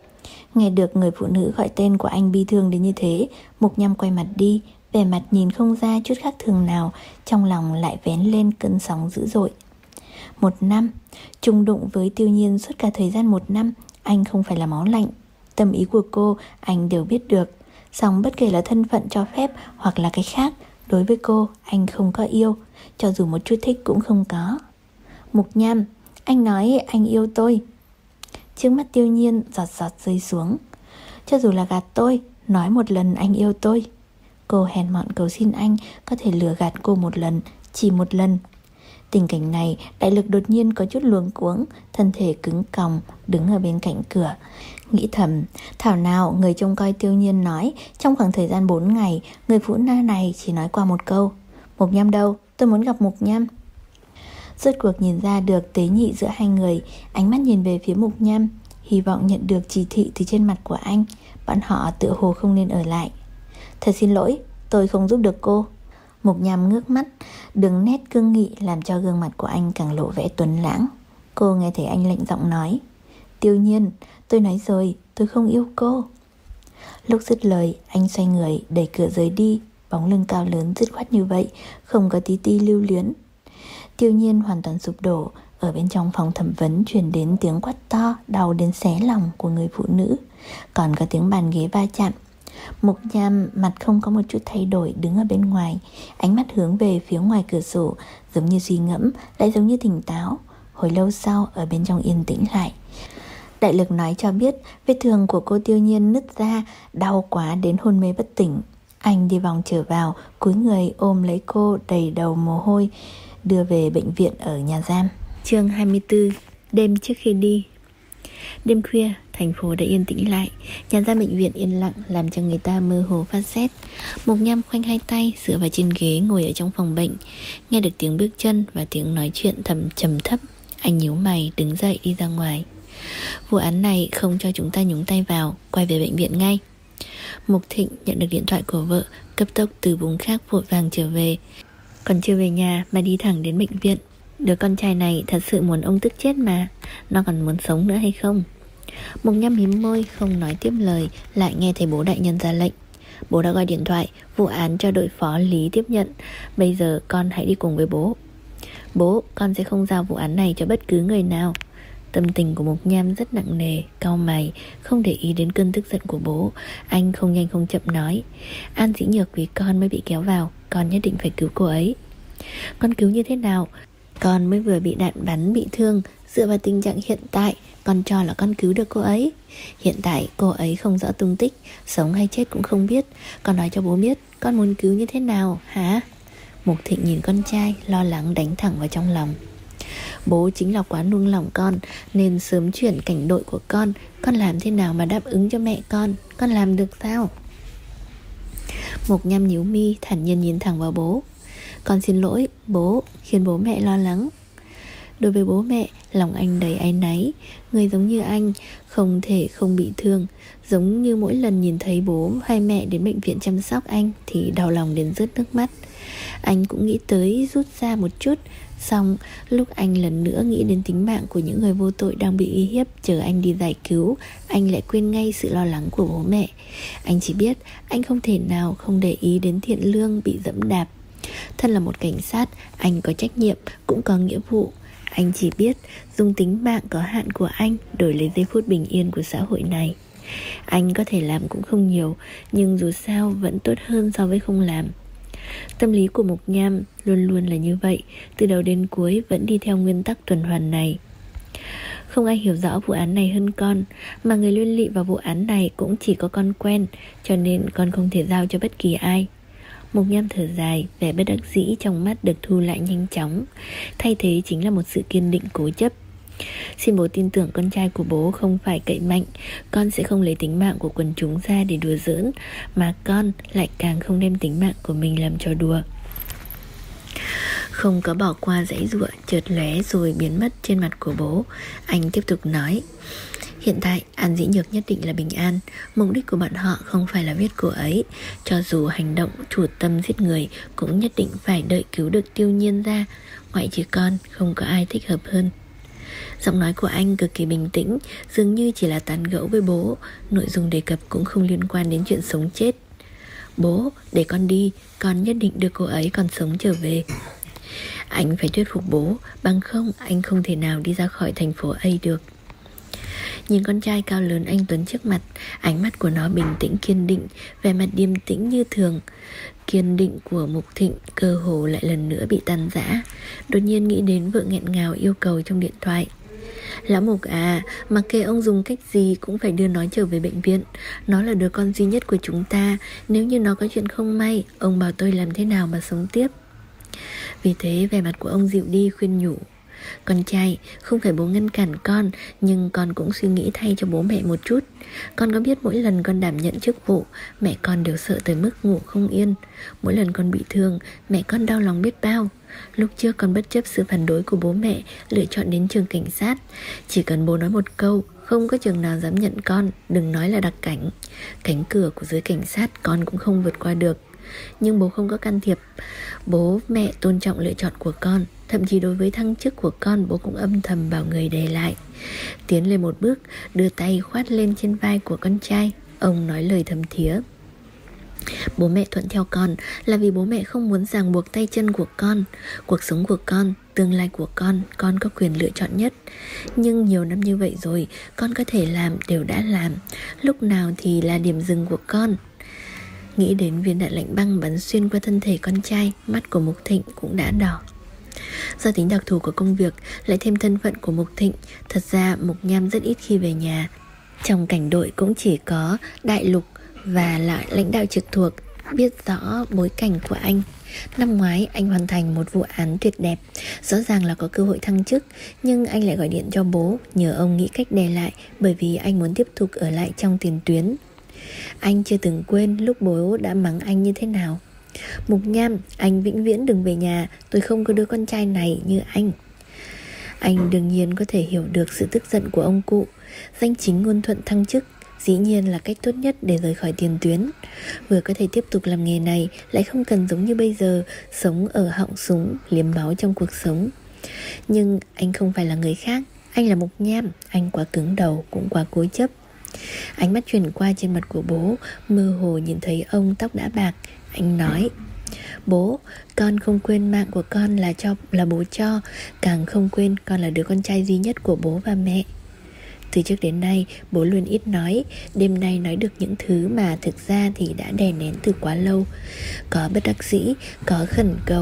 Nghe được người phụ nữ gọi tên của anh bi thương đến như thế, Mục Nham quay mặt đi, vẻ mặt nhìn không ra chút khác thường nào, trong lòng lại vén lên cơn sóng dữ dội. Một năm, chung đụng với Tiêu Nhiên suốt cả thời gian một năm, anh không phải là máu lạnh. Tâm ý của cô anh đều biết được, song bất kể là thân phận cho phép hoặc là cái khác, đối với cô anh không có yêu, cho dù một chút thích cũng không có. Mục Nham, anh nói anh yêu tôi. Trước mắt Tiêu Nhiên giọt giọt rơi xuống. Cho dù là gạt tôi, nói một lần anh yêu tôi. Cô hèn mọn cầu xin anh có thể lừa gạt cô một lần, chỉ một lần. Tình cảnh này, Đại Lực đột nhiên có chút luống cuống, thân thể cứng còng, đứng ở bên cạnh cửa. Nghĩ thầm, thảo nào người trông coi Tiêu Nhiên nói, trong khoảng thời gian bốn ngày, người phụ nữ này chỉ nói qua một câu. Mục Nham đâu? Tôi muốn gặp Mục Nham. Rốt cuộc nhìn ra được tế nhị giữa hai người, ánh mắt nhìn về phía Mục Nham, hy vọng nhận được chỉ thị từ trên mặt của anh. Bọn họ tựa hồ không nên ở lại. Thật xin lỗi, tôi không giúp được cô. Mục Nham ngước mắt, đứng nét cương nghị làm cho gương mặt của anh càng lộ vẻ tuấn lãng. Cô nghe thấy anh lạnh giọng nói, Tiêu Nhiên, tôi nói rồi, tôi không yêu cô. Lúc dứt lời, anh xoay người đẩy cửa rời đi, bóng lưng cao lớn dứt khoát như vậy, không có tí ti lưu luyến. Tiêu Nhiên hoàn toàn sụp đổ. Ở bên trong phòng thẩm vấn truyền đến tiếng quát to đau đến xé lòng của người phụ nữ, còn có tiếng bàn ghế va chạm. Mục Nham mặt không có một chút thay đổi, đứng ở bên ngoài, ánh mắt hướng về phía ngoài cửa sổ, giống như suy ngẫm, lại giống như tỉnh táo. Hồi lâu sau, ở bên trong yên tĩnh lại. Đại Lực nói cho biết vết thương của cô Tiêu Nhiên nứt ra, đau quá đến hôn mê bất tỉnh. Anh đi vòng trở vào, cúi người ôm lấy cô đầy đầu mồ hôi, đưa về bệnh viện ở nhà giam. Chương hai mươi tư. Đêm trước khi đi. Đêm khuya, thành phố đã yên tĩnh lại. Nhà giam bệnh viện yên lặng làm cho người ta mơ hồ phát rét. Mục Nham khoanh hai tay dựa vào trên ghế ngồi ở trong phòng bệnh, nghe được tiếng bước chân và tiếng nói chuyện thầm trầm thấp. Anh nhíu mày đứng dậy đi ra ngoài. Vụ án này không cho chúng ta nhúng tay vào, quay về bệnh viện ngay. Mục Thịnh nhận được điện thoại của vợ, cấp tốc từ vùng khác vội vàng trở về. Còn chưa về nhà mà đi thẳng đến bệnh viện. Đứa con trai này thật sự muốn ông tức chết mà. Nó còn muốn sống nữa hay không? Mục Nham mím môi không nói tiếp lời, lại nghe thấy bố đại nhân ra lệnh. Bố đã gọi điện thoại, vụ án cho đội phó Lý tiếp nhận. Bây giờ con hãy đi cùng với bố. Bố, con sẽ không giao vụ án này cho bất cứ người nào. Tâm tình của Mục Nham rất nặng nề, cau mày, không để ý đến cơn tức giận của bố. Anh không nhanh không chậm nói, An Dĩ Nhược vì con mới bị kéo vào, con nhất định phải cứu cô ấy. Con cứu như thế nào? Con mới vừa bị đạn bắn bị thương. Dựa vào tình trạng hiện tại, con cho là con cứu được cô ấy. Hiện tại cô ấy không rõ tung tích, sống hay chết cũng không biết. Con nói cho bố biết, con muốn cứu như thế nào hả? Mục Thịnh nhìn con trai, lo lắng đánh thẳng vào trong lòng. Bố chính là quá nuông lòng con, nên sớm chuyển cảnh đội của con. Con làm thế nào mà đáp ứng cho mẹ con? Con làm được sao? Mục Nham nhíu mi, thản nhiên nhìn thẳng vào bố. Con xin lỗi bố, khiến bố mẹ lo lắng. Đối với bố mẹ, lòng anh đầy áy náy. Người giống như anh không thể không bị thương. Giống như mỗi lần nhìn thấy bố hay mẹ đến bệnh viện chăm sóc anh thì đau lòng đến rớt nước mắt. Anh cũng nghĩ tới rút ra một chút. Xong lúc anh lần nữa nghĩ đến tính mạng của những người vô tội đang bị uy hiếp chờ anh đi giải cứu, anh lại quên ngay sự lo lắng của bố mẹ. Anh chỉ biết anh không thể nào không để ý đến Thiện Lương bị dẫm đạp. Thân là một cảnh sát, anh có trách nhiệm, cũng có nghĩa vụ. Anh chỉ biết dùng tính mạng có hạn của anh đổi lấy giây phút bình yên của xã hội này. Anh có thể làm cũng không nhiều, nhưng dù sao vẫn tốt hơn so với không làm. Tâm lý của Mục Nham luôn luôn là như vậy, từ đầu đến cuối vẫn đi theo nguyên tắc tuần hoàn này. Không ai hiểu rõ vụ án này hơn con, mà người liên lụy vào vụ án này cũng chỉ có con quen, cho nên con không thể giao cho bất kỳ ai. Mục Nham thở dài, vẻ bất đắc dĩ trong mắt được thu lại nhanh chóng. Thay thế chính là một sự kiên định cố chấp. Xin bố tin tưởng con trai của bố không phải cậy mạnh. Con sẽ không lấy tính mạng của quần chúng ra để đùa giỡn, mà con lại càng không đem tính mạng của mình làm trò đùa. Không có bỏ qua dãy giụa chợt lóe rồi biến mất trên mặt của bố, anh tiếp tục nói. Hiện tại An Dĩ Nhược nhất định là bình an. Mục đích của bọn họ không phải là giết cô ấy. Cho dù hành động chủ tâm giết người cũng nhất định phải đợi cứu được Tiêu Nhiên ra. Ngoại trừ con, không có ai thích hợp hơn. Giọng nói của anh cực kỳ bình tĩnh, dường như chỉ là tán gẫu với bố. Nội dung đề cập cũng không liên quan đến chuyện sống chết. Bố, để con đi, con nhất định đưa cô ấy còn sống trở về. Anh phải thuyết phục bố, bằng không anh không thể nào đi ra khỏi thành phố A được. Nhìn con trai cao lớn anh tuấn trước mặt, ánh mắt của nó bình tĩnh kiên định, vẻ mặt điềm tĩnh như thường. Kiên định của Mục Thịnh cơ hồ lại lần nữa bị tan rã. Đột nhiên nghĩ đến vợ nghẹn ngào yêu cầu trong điện thoại. Lão Mục à, mặc kệ ông dùng cách gì cũng phải đưa nó trở về bệnh viện. Nó là đứa con duy nhất của chúng ta. Nếu như nó có chuyện không may, ông bảo tôi làm thế nào mà sống tiếp. Vì thế vẻ mặt của ông dịu đi khuyên nhủ. Con trai, không phải bố ngăn cản con, nhưng con cũng suy nghĩ thay cho bố mẹ một chút. Con có biết mỗi lần con đảm nhận chức vụ, mẹ con đều sợ tới mức ngủ không yên. Mỗi lần con bị thương, mẹ con đau lòng biết bao. Lúc trước con bất chấp sự phản đối của bố mẹ, lựa chọn đến trường cảnh sát. Chỉ cần bố nói một câu, không có trường nào dám nhận con, đừng nói là đặc cảnh. Cánh cửa của giới cảnh sát con cũng không vượt qua được. Nhưng bố không có can thiệp. Bố mẹ tôn trọng lựa chọn của con. Thậm chí đối với thăng chức của con, bố cũng âm thầm bảo người để lại. Tiến lên một bước, đưa tay khoát lên trên vai của con trai. Ông nói lời thầm thía. Bố mẹ thuận theo con là vì bố mẹ không muốn ràng buộc tay chân của con. Cuộc sống của con, tương lai của con, con có quyền lựa chọn nhất. Nhưng nhiều năm như vậy rồi, con có thể làm đều đã làm. Lúc nào thì là điểm dừng của con. Nghĩ đến viên đạn lạnh băng bắn xuyên qua thân thể con trai, mắt của Mục Thịnh cũng đã đỏ. Do tính đặc thù của công việc, lại thêm thân phận của Mục Thịnh, thật ra Mục Nham rất ít khi về nhà. Trong cảnh đội cũng chỉ có Đại Lục và lại lãnh đạo trực thuộc biết rõ bối cảnh của anh. Năm ngoái anh hoàn thành một vụ án tuyệt đẹp, rõ ràng là có cơ hội thăng chức, nhưng anh lại gọi điện cho bố nhờ ông nghĩ cách đè lại, bởi vì anh muốn tiếp tục ở lại trong tiền tuyến. Anh chưa từng quên lúc bố đã mắng anh như thế nào. Mục Nham, anh vĩnh viễn đừng về nhà, tôi không có đứa con trai này như anh. Anh đương nhiên có thể hiểu được sự tức giận của ông cụ. Danh chính ngôn thuận thăng chức dĩ nhiên là cách tốt nhất để rời khỏi tiền tuyến. Vừa có thể tiếp tục làm nghề này, lại không cần giống như bây giờ sống ở họng súng, liếm máu trong cuộc sống. Nhưng anh không phải là người khác. Anh là Mục Nham, anh quá cứng đầu, cũng quá cố chấp. Ánh mắt chuyển qua trên mặt của bố, mơ hồ nhìn thấy ông tóc đã bạc. Anh nói: Bố, con không quên mạng của con là cho là bố cho, càng không quên con là đứa con trai duy nhất của bố và mẹ. Từ trước đến nay, bố luôn ít nói. Đêm nay nói được những thứ mà thực ra thì đã đè nén từ quá lâu. Có bất đắc dĩ, có khẩn cầu,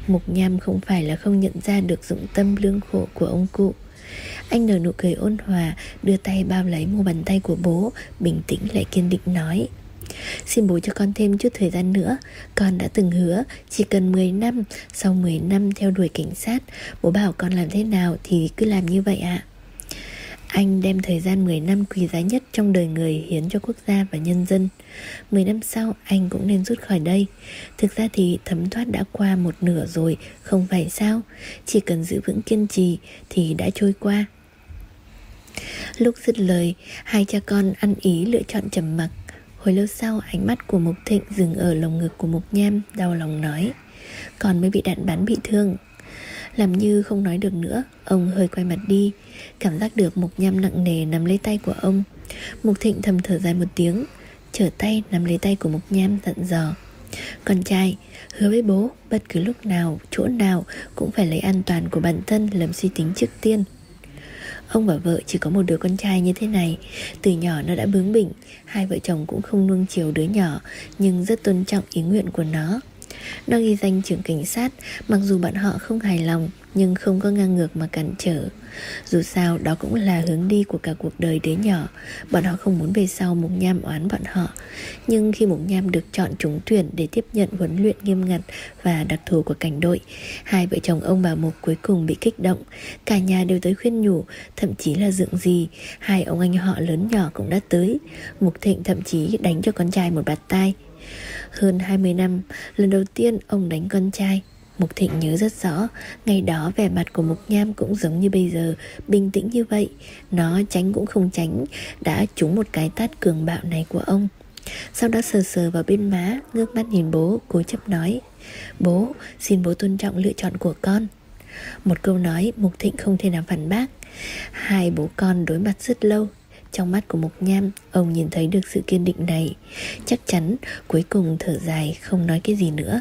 Mục Nham không phải là không nhận ra được dụng tâm lương khổ của ông cụ. Anh nở nụ cười ôn hòa, đưa tay bao lấy mu bàn tay của bố, bình tĩnh lại kiên định nói: Xin bố cho con thêm chút thời gian nữa. Con đã từng hứa chỉ cần mười năm, sau mười năm theo đuổi cảnh sát, bố bảo con làm thế nào thì cứ làm như vậy ạ. Anh đem thời gian mười năm quý giá nhất trong đời người hiến cho quốc gia và nhân dân. mười năm sau anh cũng nên rút khỏi đây. Thực ra thì thấm thoát đã qua một nửa rồi, không phải sao? Chỉ cần giữ vững kiên trì thì đã trôi qua. Lúc dứt lời, hai cha con ăn ý lựa chọn trầm mặc. Hồi lâu sau, ánh mắt của Mục Thịnh dừng ở lồng ngực của Mục Nham, đau lòng nói: Con mới bị đạn bắn bị thương. Làm như không nói được nữa, ông hơi quay mặt đi. Cảm giác được Mục Nham nặng nề nắm lấy tay của ông. Mục Thịnh thầm thở dài một tiếng, trở tay nắm lấy tay của Mục Nham dặn dò: Con trai, hứa với bố bất cứ lúc nào, chỗ nào cũng phải lấy an toàn của bản thân làm suy tính trước tiên. Ông và vợ chỉ có một đứa con trai như thế này. Từ nhỏ nó đã bướng bỉnh. Hai vợ chồng cũng không nuông chiều đứa nhỏ, nhưng rất tôn trọng ý nguyện của nó. Nó ghi danh trưởng cảnh sát. Mặc dù bọn họ không hài lòng, nhưng không có ngang ngược mà cản trở. Dù sao đó cũng là hướng đi của cả cuộc đời đứa nhỏ. Bọn họ không muốn về sau Mục Nham oán bọn họ. Nhưng khi Mục Nham được chọn trúng tuyển để tiếp nhận huấn luyện nghiêm ngặt và đặc thù của cảnh đội, hai vợ chồng ông bà Mục cuối cùng bị kích động. Cả nhà đều tới khuyên nhủ, thậm chí là dượng dì. Hai ông anh họ lớn nhỏ cũng đã tới. Mục Thịnh thậm chí đánh cho con trai một bạt tai. Hơn hai mươi năm, lần đầu tiên ông đánh con trai. Mục Thịnh nhớ rất rõ. Ngày đó vẻ mặt của Mục Nham cũng giống như bây giờ, bình tĩnh như vậy. Nó tránh cũng không tránh, đã trúng một cái tát cường bạo này của ông. Sau đó sờ sờ vào bên má, ngước mắt nhìn bố, cố chấp nói: Bố, xin bố tôn trọng lựa chọn của con. Một câu nói Mục Thịnh không thể nào phản bác. Hai bố con đối mặt rất lâu. Trong mắt của Mục Nham, ông nhìn thấy được sự kiên định này. Chắc chắn cuối cùng thở dài, không nói cái gì nữa.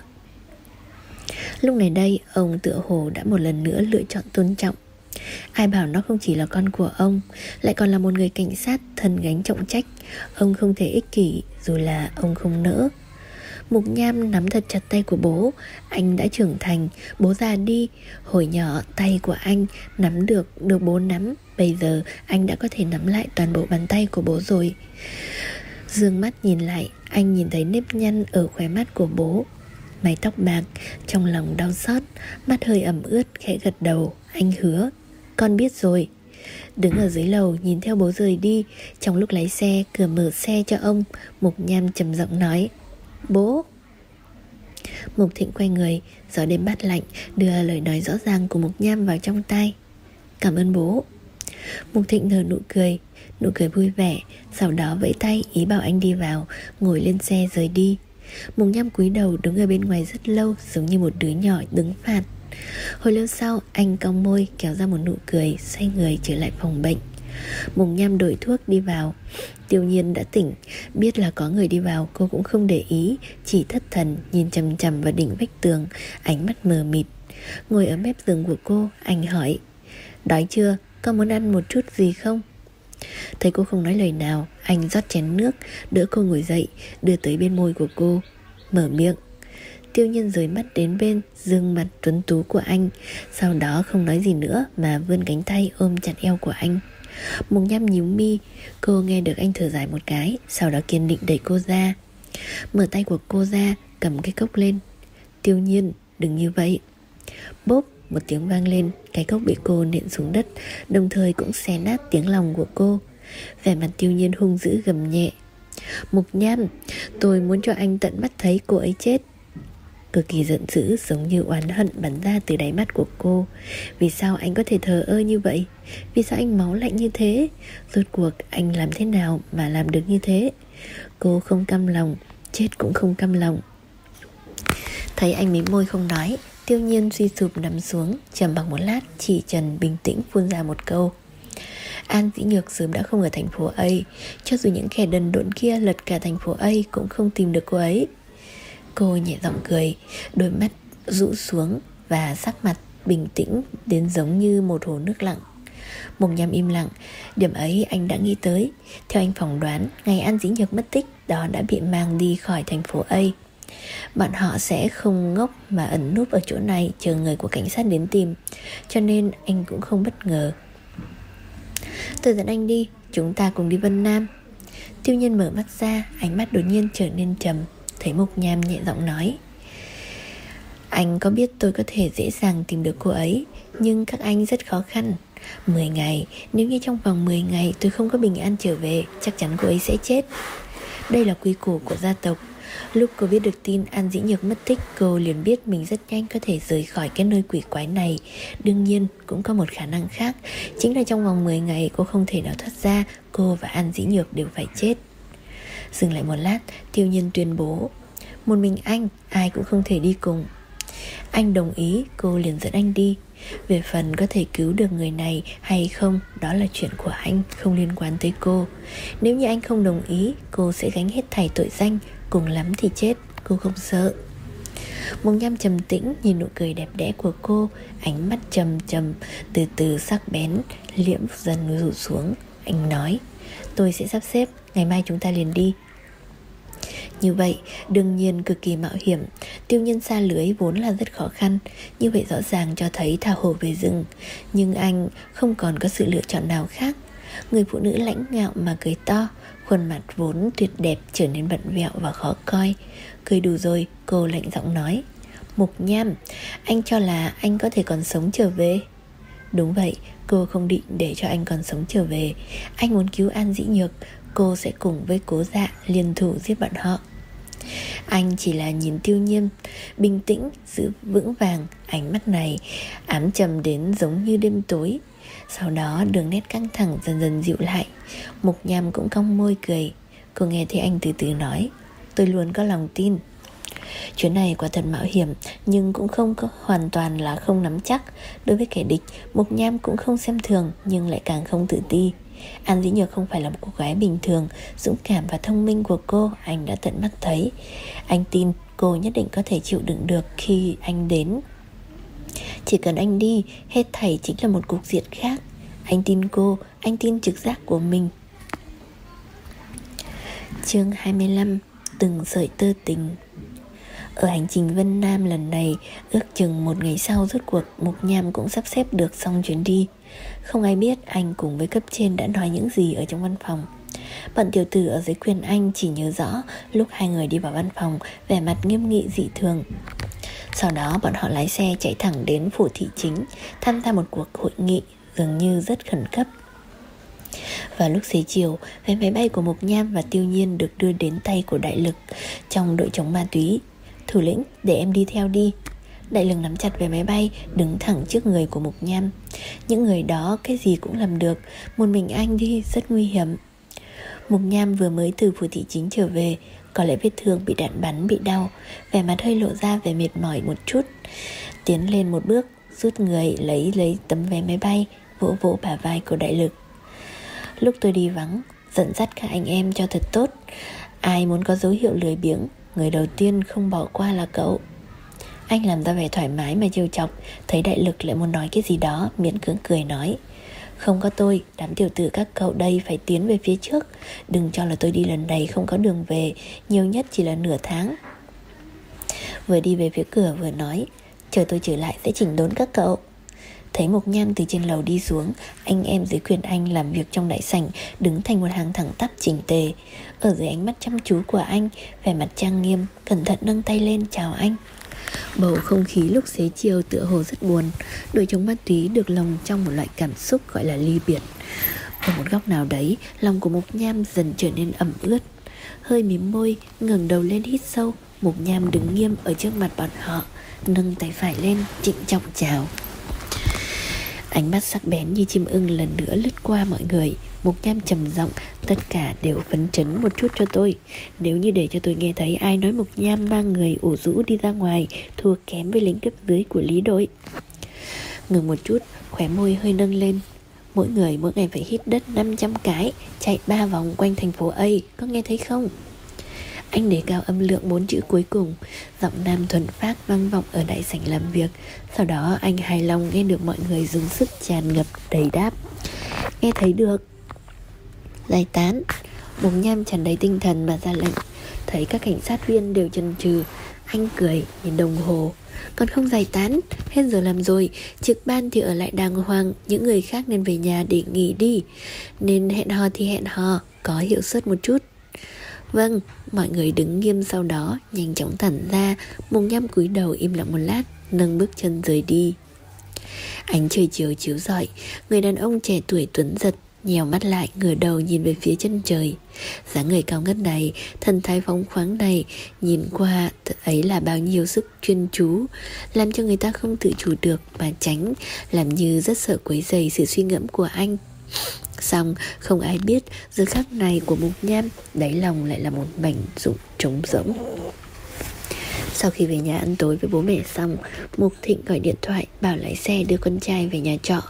Lúc này đây, ông tựa hồ đã một lần nữa lựa chọn tôn trọng. Ai bảo nó không chỉ là con của ông, lại còn là một người cảnh sát thân gánh trọng trách. Ông không thể ích kỷ, dù là ông không nỡ. Mục Nham nắm thật chặt tay của bố. Anh đã trưởng thành, bố già đi. Hồi nhỏ tay của anh nắm được, được bố nắm. Bây giờ anh đã có thể nắm lại toàn bộ bàn tay của bố rồi. Dương mắt nhìn lại, anh nhìn thấy nếp nhăn ở khóe mắt của bố. Mái tóc bạc, trong lòng đau xót. Mắt hơi ẩm ướt, khẽ gật đầu. Anh hứa: Con biết rồi. Đứng ở dưới lầu nhìn theo bố rời đi. Trong lúc lái xe, cửa mở xe cho ông, Mục Nham trầm giọng nói: Bố. Mục Thịnh quay người, gió đêm mát lạnh đưa lời nói rõ ràng của Mục Nham vào trong tai: Cảm ơn bố. Mục Thịnh nở nụ cười, nụ cười vui vẻ. Sau đó vẫy tay ý bảo anh đi vào, ngồi lên xe rời đi. Mục Nham cúi đầu đứng ở bên ngoài rất lâu, giống như một đứa nhỏ đứng phạt. Hồi lâu sau, anh cong môi kéo ra một nụ cười, xoay người trở lại phòng bệnh. Mục Nham đổi thuốc đi vào. Tiêu Nhiên đã tỉnh. Biết là có người đi vào, cô cũng không để ý, chỉ thất thần nhìn chằm chằm vào đỉnh vách tường, ánh mắt mờ mịt. Ngồi ở mép giường của cô, anh hỏi: Đói chưa? Có muốn ăn một chút gì không? Thấy cô không nói lời nào, anh rót chén nước, đỡ cô ngồi dậy, đưa tới bên môi của cô. Mở miệng. Tiêu Nhiên rời mắt đến bên gương mặt tuấn tú của anh. Sau đó không nói gì nữa mà vươn cánh tay ôm chặt eo của anh. Mục Nham nhíu mi. Cô nghe được anh thở dài một cái, sau đó kiên định đẩy cô ra. Mở tay của cô ra, cầm cái cốc lên. Tiêu Nhiên, đừng như vậy. Bốp, một tiếng vang lên. Cái cốc bị cô nện xuống đất, đồng thời cũng xé nát tiếng lòng của cô. Vẻ mặt Tiêu Nhiên hung dữ gầm nhẹ: Mục Nham, tôi muốn cho anh tận mắt thấy cô ấy chết. Cực kỳ giận dữ, giống như oán hận bắn ra từ đáy mắt của cô. Vì sao anh có thể thờ ơ như vậy? Vì sao anh máu lạnh như thế? Rốt cuộc anh làm thế nào mà làm được như thế? Cô không cam lòng, chết cũng không cam lòng. Thấy anh mím môi không nói, Tiêu Nhiên suy sụp nằm xuống, trầm mặc một lát, chỉ trần bình tĩnh phun ra một câu: An Dĩ Nhược sớm đã không ở thành phố A. Cho dù những kẻ đần độn kia lật cả thành phố A cũng không tìm được cô ấy. Cô nhẹ giọng cười, đôi mắt rũ xuống và sắc mặt bình tĩnh đến giống như một hồ nước lặng. Mục Nham im lặng. Điểm ấy anh đã nghĩ tới. Theo anh phỏng đoán, ngày An Dĩ Nhược mất tích, đó đã bị mang đi khỏi thành phố A. Bọn họ sẽ không ngốc mà ẩn núp ở chỗ này chờ người của cảnh sát đến tìm, cho nên anh cũng không bất ngờ. Tôi dẫn anh đi, chúng ta cùng đi Vân Nam. Tiêu Nhiên mở mắt ra, ánh mắt đột nhiên trở nên trầm. Thấy Mộc Nham nhẹ giọng nói: Anh có biết tôi có thể dễ dàng tìm được cô ấy, nhưng các anh rất khó khăn. Mười ngày, nếu như trong vòng mười ngày tôi không có bình an trở về, chắc chắn cô ấy sẽ chết. Đây là quy củ của gia tộc. Lúc cô biết được tin An Dĩ Nhược mất tích, cô liền biết mình rất nhanh có thể rời khỏi cái nơi quỷ quái này. Đương nhiên cũng có một khả năng khác, chính là trong vòng mười ngày cô không thể nào thoát ra, cô và An Dĩ Nhược đều phải chết. Dừng lại một lát, Tiêu Nhiên tuyên bố: Một mình anh, ai cũng không thể đi cùng. Anh đồng ý, cô liền dẫn anh đi. Về phần có thể cứu được người này hay không, đó là chuyện của anh, không liên quan tới cô. Nếu như anh không đồng ý, cô sẽ gánh hết thảy tội danh, cùng lắm thì chết, cô không sợ. Mộc Nham trầm tĩnh nhìn nụ cười đẹp đẽ của cô, ánh mắt trầm trầm, từ từ sắc bén, liễm dần rủ xuống. Anh nói: Tôi sẽ sắp xếp, ngày mai chúng ta liền đi. Như vậy đương nhiên cực kỳ mạo hiểm. Tiêu Nhiên xa lưới vốn là rất khó khăn, như vậy rõ ràng cho thấy tha hồ về rừng. Nhưng anh không còn có sự lựa chọn nào khác. Người phụ nữ lãnh ngạo mà cười to, khuôn mặt vốn tuyệt đẹp trở nên vặn vẹo và khó coi. Cười đủ rồi, cô lạnh giọng nói: Mộc Nham, anh cho là anh có thể còn sống trở về? Đúng vậy, cô không định để cho anh còn sống trở về. Anh muốn cứu An Dĩ Nhược, cô sẽ cùng với Cố Dạ liên thủ giết bọn họ. Anh chỉ là nhìn Tiêu Nhiên bình tĩnh, giữ vững vàng, ánh mắt này ám trầm đến giống như đêm tối. Sau đó đường nét căng thẳng dần dần dịu lại. Mộc Nham cũng cong môi cười. Cô nghe thấy anh từ từ nói: Tôi luôn có lòng tin. Chuyến này quả thật mạo hiểm, nhưng cũng không có hoàn toàn là không nắm chắc. Đối với kẻ địch, Mộc Nham cũng không xem thường, nhưng lại càng không tự ti. An Dĩ Nhược không phải là một cô gái bình thường. Dũng cảm và thông minh của cô anh đã tận mắt thấy. Anh tin cô nhất định có thể chịu đựng được khi anh đến. Chỉ cần anh đi, hết thảy chính là một cục diện khác. Anh tin cô, anh tin trực giác của mình. Chương hai mươi lăm. Từng sợi tơ tình. Ở hành trình Vân Nam lần này, ước chừng một ngày sau rốt cuộc Mộc Nham cũng sắp xếp được xong chuyến đi. Không ai biết anh cùng với cấp trên đã nói những gì ở trong văn phòng. Bọn tiểu tử ở dưới quyền anh chỉ nhớ rõ lúc hai người đi vào văn phòng, vẻ mặt nghiêm nghị dị thường. Sau đó bọn họ lái xe chạy thẳng đến phủ thị chính, tham gia một cuộc hội nghị dường như rất khẩn cấp. Vào lúc xế chiều, vé máy bay của Mộc Nham và Tiêu Nhiên được đưa đến tay của Đại Lực trong đội chống ma túy. Thủ lĩnh, để em đi theo đi. Đại Lực nắm chặt vé máy bay, đứng thẳng trước người của Mộc Nham. Những người đó cái gì cũng làm được, một mình anh đi rất nguy hiểm. Mộc Nham vừa mới từ phủ thị chính trở về, có lẽ vết thương bị đạn bắn bị đau, vẻ mặt hơi lộ ra vẻ mệt mỏi một chút. Tiến lên một bước, rút người lấy lấy tấm vé máy bay, vỗ vỗ bả vai của Đại Lực. Lúc tôi đi vắng, dẫn dắt các anh em cho thật tốt. Ai muốn có dấu hiệu lười biếng, người đầu tiên không bỏ qua là cậu. Anh làm ra vẻ thoải mái mà trêu chọc. Thấy Đại Lực lại muốn nói cái gì đó, miễn cưỡng cười nói: Không có tôi, đám tiểu tử các cậu đây phải tiến về phía trước. Đừng cho là tôi đi lần này không có đường về, nhiều nhất chỉ là nửa tháng. Vừa đi về phía cửa vừa nói: Chờ tôi trở lại sẽ chỉnh đốn các cậu. Thấy Mộc Nham từ trên lầu đi xuống, anh em dưới quyền anh làm việc trong đại sảnh đứng thành một hàng thẳng tắp chỉnh tề. Ở dưới ánh mắt chăm chú của anh, vẻ mặt trang nghiêm, cẩn thận nâng tay lên chào anh. Bầu không khí lúc xế chiều tựa hồ rất buồn. Đội chống ma túy được lồng trong một loại cảm xúc gọi là ly biệt. Ở một góc nào đấy, lòng của Mộc Nham dần trở nên ẩm ướt. Hơi mím môi, ngẩng đầu lên hít sâu. Mộc Nham đứng nghiêm ở trước mặt bọn họ, nâng tay phải lên, trịnh trọng chào. Ánh mắt sắc bén như chim ưng lần nữa lướt qua mọi người. Mộc Nham trầm giọng: Tất cả đều phấn chấn một chút cho tôi. Nếu như để cho tôi nghe thấy ai nói Mộc Nham mang người ủ rũ đi ra ngoài, thua kém với lính cấp dưới của Lý đội. Ngừng một chút, khóe môi hơi nâng lên. Mỗi người mỗi ngày phải hít đất năm trăm cái, chạy ba vòng quanh thành phố A, có nghe thấy không? Anh đề cao âm lượng bốn chữ cuối cùng. Giọng nam thuần phác vang vọng ở đại sảnh làm việc. Sau đó anh hài lòng nghe được mọi người dùng sức tràn ngập đầy đáp: Nghe thấy được. Giải tán. Mộc Nham tràn đầy tinh thần mà ra lệnh: Thấy các cảnh sát viên đều chần chừ, anh cười nhìn đồng hồ. Còn không giải tán, hết giờ làm rồi. Trực ban thì ở lại đàng hoàng, những người khác nên về nhà để nghỉ đi. Nên hẹn hò thì hẹn hò, có hiệu suất một chút. Vâng, mọi người đứng nghiêm, sau đó nhanh chóng tản ra. Mục Nham cúi đầu im lặng một lát, nâng bước chân rời đi. Ánh trời chiều chiếu rọi, người đàn ông trẻ tuổi tuấn giật nhèo mắt lại, ngửa đầu nhìn về phía chân trời. Dáng người cao ngất này, thần thái phóng khoáng này, nhìn qua thật ấy là bao nhiêu sức chuyên chú, làm cho người ta không tự chủ được mà tránh, làm như rất sợ quấy rầy sự suy ngẫm của anh. Xong không ai biết giờ khắc này của Mục Nham, đáy lòng lại là một mảnh rụng trống rỗng. Sau khi về nhà ăn tối với bố mẹ xong, Mục Thịnh gọi điện thoại bảo lái xe đưa con trai về nhà trọ.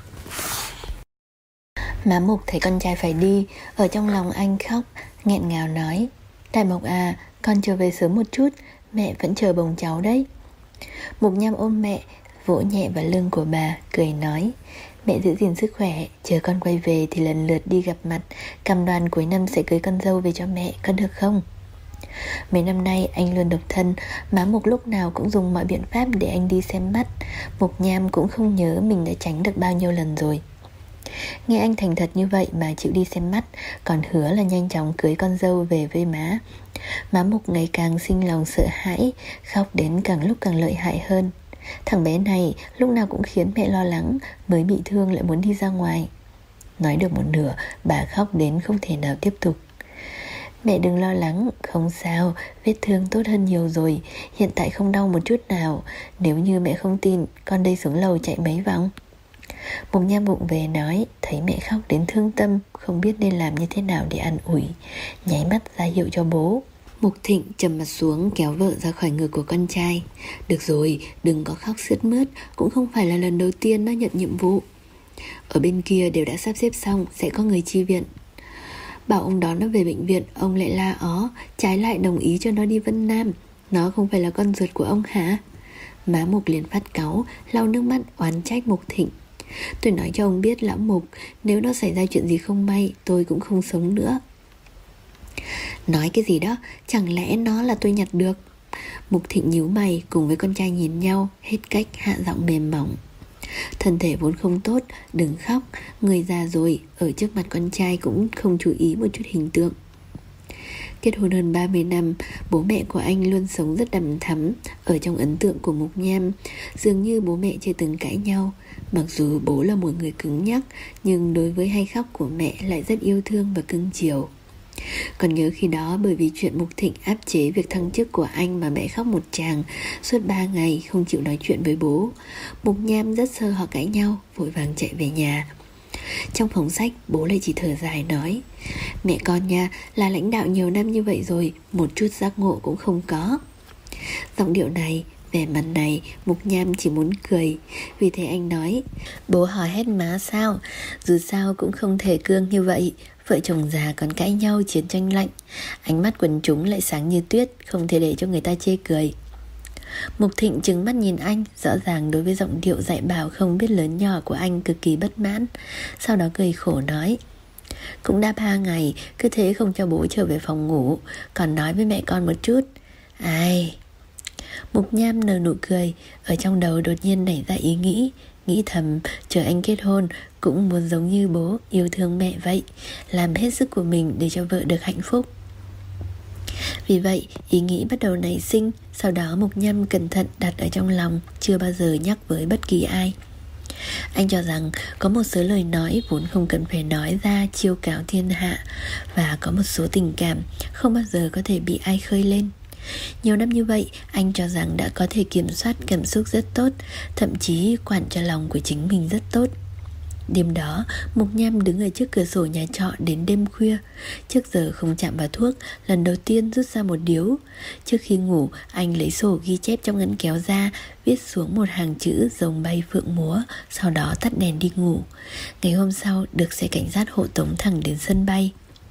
Má Mục thấy con trai phải đi, ở trong lòng anh khóc, nghẹn ngào nói: Đại Mộc à, con trở về sớm một chút, mẹ vẫn chờ bồng cháu đấy. Mục Nham ôm mẹ, vỗ nhẹ vào lưng của bà, cười nói: Mẹ giữ gìn sức khỏe, chờ con quay về thì lần lượt đi gặp mặt, cam đoan cuối năm sẽ cưới con dâu về cho mẹ, có được không? Mấy năm nay anh luôn độc thân, má Mục lúc nào cũng dùng mọi biện pháp để anh đi xem mắt. Mục Nham cũng không nhớ mình đã tránh được bao nhiêu lần rồi. Nghe anh thành thật như vậy mà chịu đi xem mắt, còn hứa là nhanh chóng cưới con dâu về với má. Má Mục ngày càng sinh lòng sợ hãi, khóc đến càng lúc càng lợi hại hơn. Thằng bé này lúc nào cũng khiến mẹ lo lắng, mới bị thương lại muốn đi ra ngoài. Nói được một nửa, bà khóc đến không thể nào tiếp tục. Mẹ đừng lo lắng, không sao, vết thương tốt hơn nhiều rồi, hiện tại không đau một chút nào. Nếu như mẹ không tin, con đây xuống lầu chạy mấy vòng. Mục Nham bụng về nói, thấy mẹ khóc đến thương tâm, không biết nên làm như thế nào để an ủi, nháy mắt ra hiệu cho bố. Mục Thịnh trầm mặt xuống, kéo vợ ra khỏi ngực của con trai. Được rồi, đừng có khóc sướt mướt, cũng không phải là lần đầu tiên nó nhận nhiệm vụ. Ở bên kia đều đã sắp xếp xong, sẽ có người chi viện. Bảo ông đón nó về bệnh viện, ông lại la ó, trái lại đồng ý cho nó đi Vân Nam. Nó không phải là con ruột của ông hả? Má Mục liền phát cáu, lau nước mắt oán trách Mục Thịnh. Tôi nói cho ông biết lão Mục, nếu nó xảy ra chuyện gì không may, tôi cũng không sống nữa. Nói cái gì đó, chẳng lẽ nó là tôi nhặt được? Mục Thịnh nhíu mày, cùng với con trai nhìn nhau, hết cách hạ giọng mềm mỏng. Thân thể vốn không tốt, đừng khóc, người già rồi, ở trước mặt con trai cũng không chú ý một chút hình tượng. Kết hôn hơn ba mươi năm, bố mẹ của anh luôn sống rất đằm thắm. Ở trong ấn tượng của Mục Nham, dường như bố mẹ chưa từng cãi nhau. Mặc dù bố là một người cứng nhắc, nhưng đối với hay khóc của mẹ lại rất yêu thương và cưng chiều. Còn nhớ khi đó bởi vì chuyện Mục Thịnh áp chế việc thăng chức của anh mà mẹ khóc một tràng, suốt ba ngày không chịu nói chuyện với bố. Mục Nham rất sợ họ cãi nhau, vội vàng chạy về nhà. Trong phòng sách, bố lại chỉ thở dài nói, mẹ con nha, là lãnh đạo nhiều năm như vậy rồi, một chút giác ngộ cũng không có. Giọng điệu này, vẻ mặt này, Mục Nham chỉ muốn cười. Vì thế anh nói, bố hò hét má sao, dù sao cũng không thể cương như vậy. Vợ chồng già còn cãi nhau chiến tranh lạnh, ánh mắt quần chúng lại sáng như tuyết, không thể để cho người ta chê cười. Mục Thịnh trừng mắt nhìn anh, rõ ràng đối với giọng điệu dạy bảo không biết lớn nhỏ của anh cực kỳ bất mãn. Sau đó cười khổ nói, cũng đã ba ngày, cứ thế không cho bố trở về phòng ngủ, còn nói với mẹ con một chút. Ai... Mục Nham nở nụ cười, ở trong đầu đột nhiên nảy ra ý nghĩ, nghĩ thầm chờ anh kết hôn cũng muốn giống như bố yêu thương mẹ vậy, làm hết sức của mình để cho vợ được hạnh phúc. Vì vậy ý nghĩ bắt đầu nảy sinh, sau đó Mục Nham cẩn thận đặt ở trong lòng, chưa bao giờ nhắc với bất kỳ ai. Anh cho rằng có một số lời nói vốn không cần phải nói ra chiêu cáo thiên hạ, và có một số tình cảm không bao giờ có thể bị ai khơi lên. Nhiều năm như vậy, anh cho rằng đã có thể kiểm soát cảm xúc rất tốt, thậm chí quản cho lòng của chính mình rất tốt. Đêm đó, Mục Nham đứng ở trước cửa sổ nhà trọ đến đêm khuya. Trước giờ không chạm vào thuốc, lần đầu tiên rút ra một điếu. Trước khi ngủ, anh lấy sổ ghi chép trong ngăn kéo ra, viết xuống một hàng chữ rồng bay phượng múa, sau đó tắt đèn đi ngủ. Ngày hôm sau, được xe cảnh sát hộ tống thẳng đến sân bay.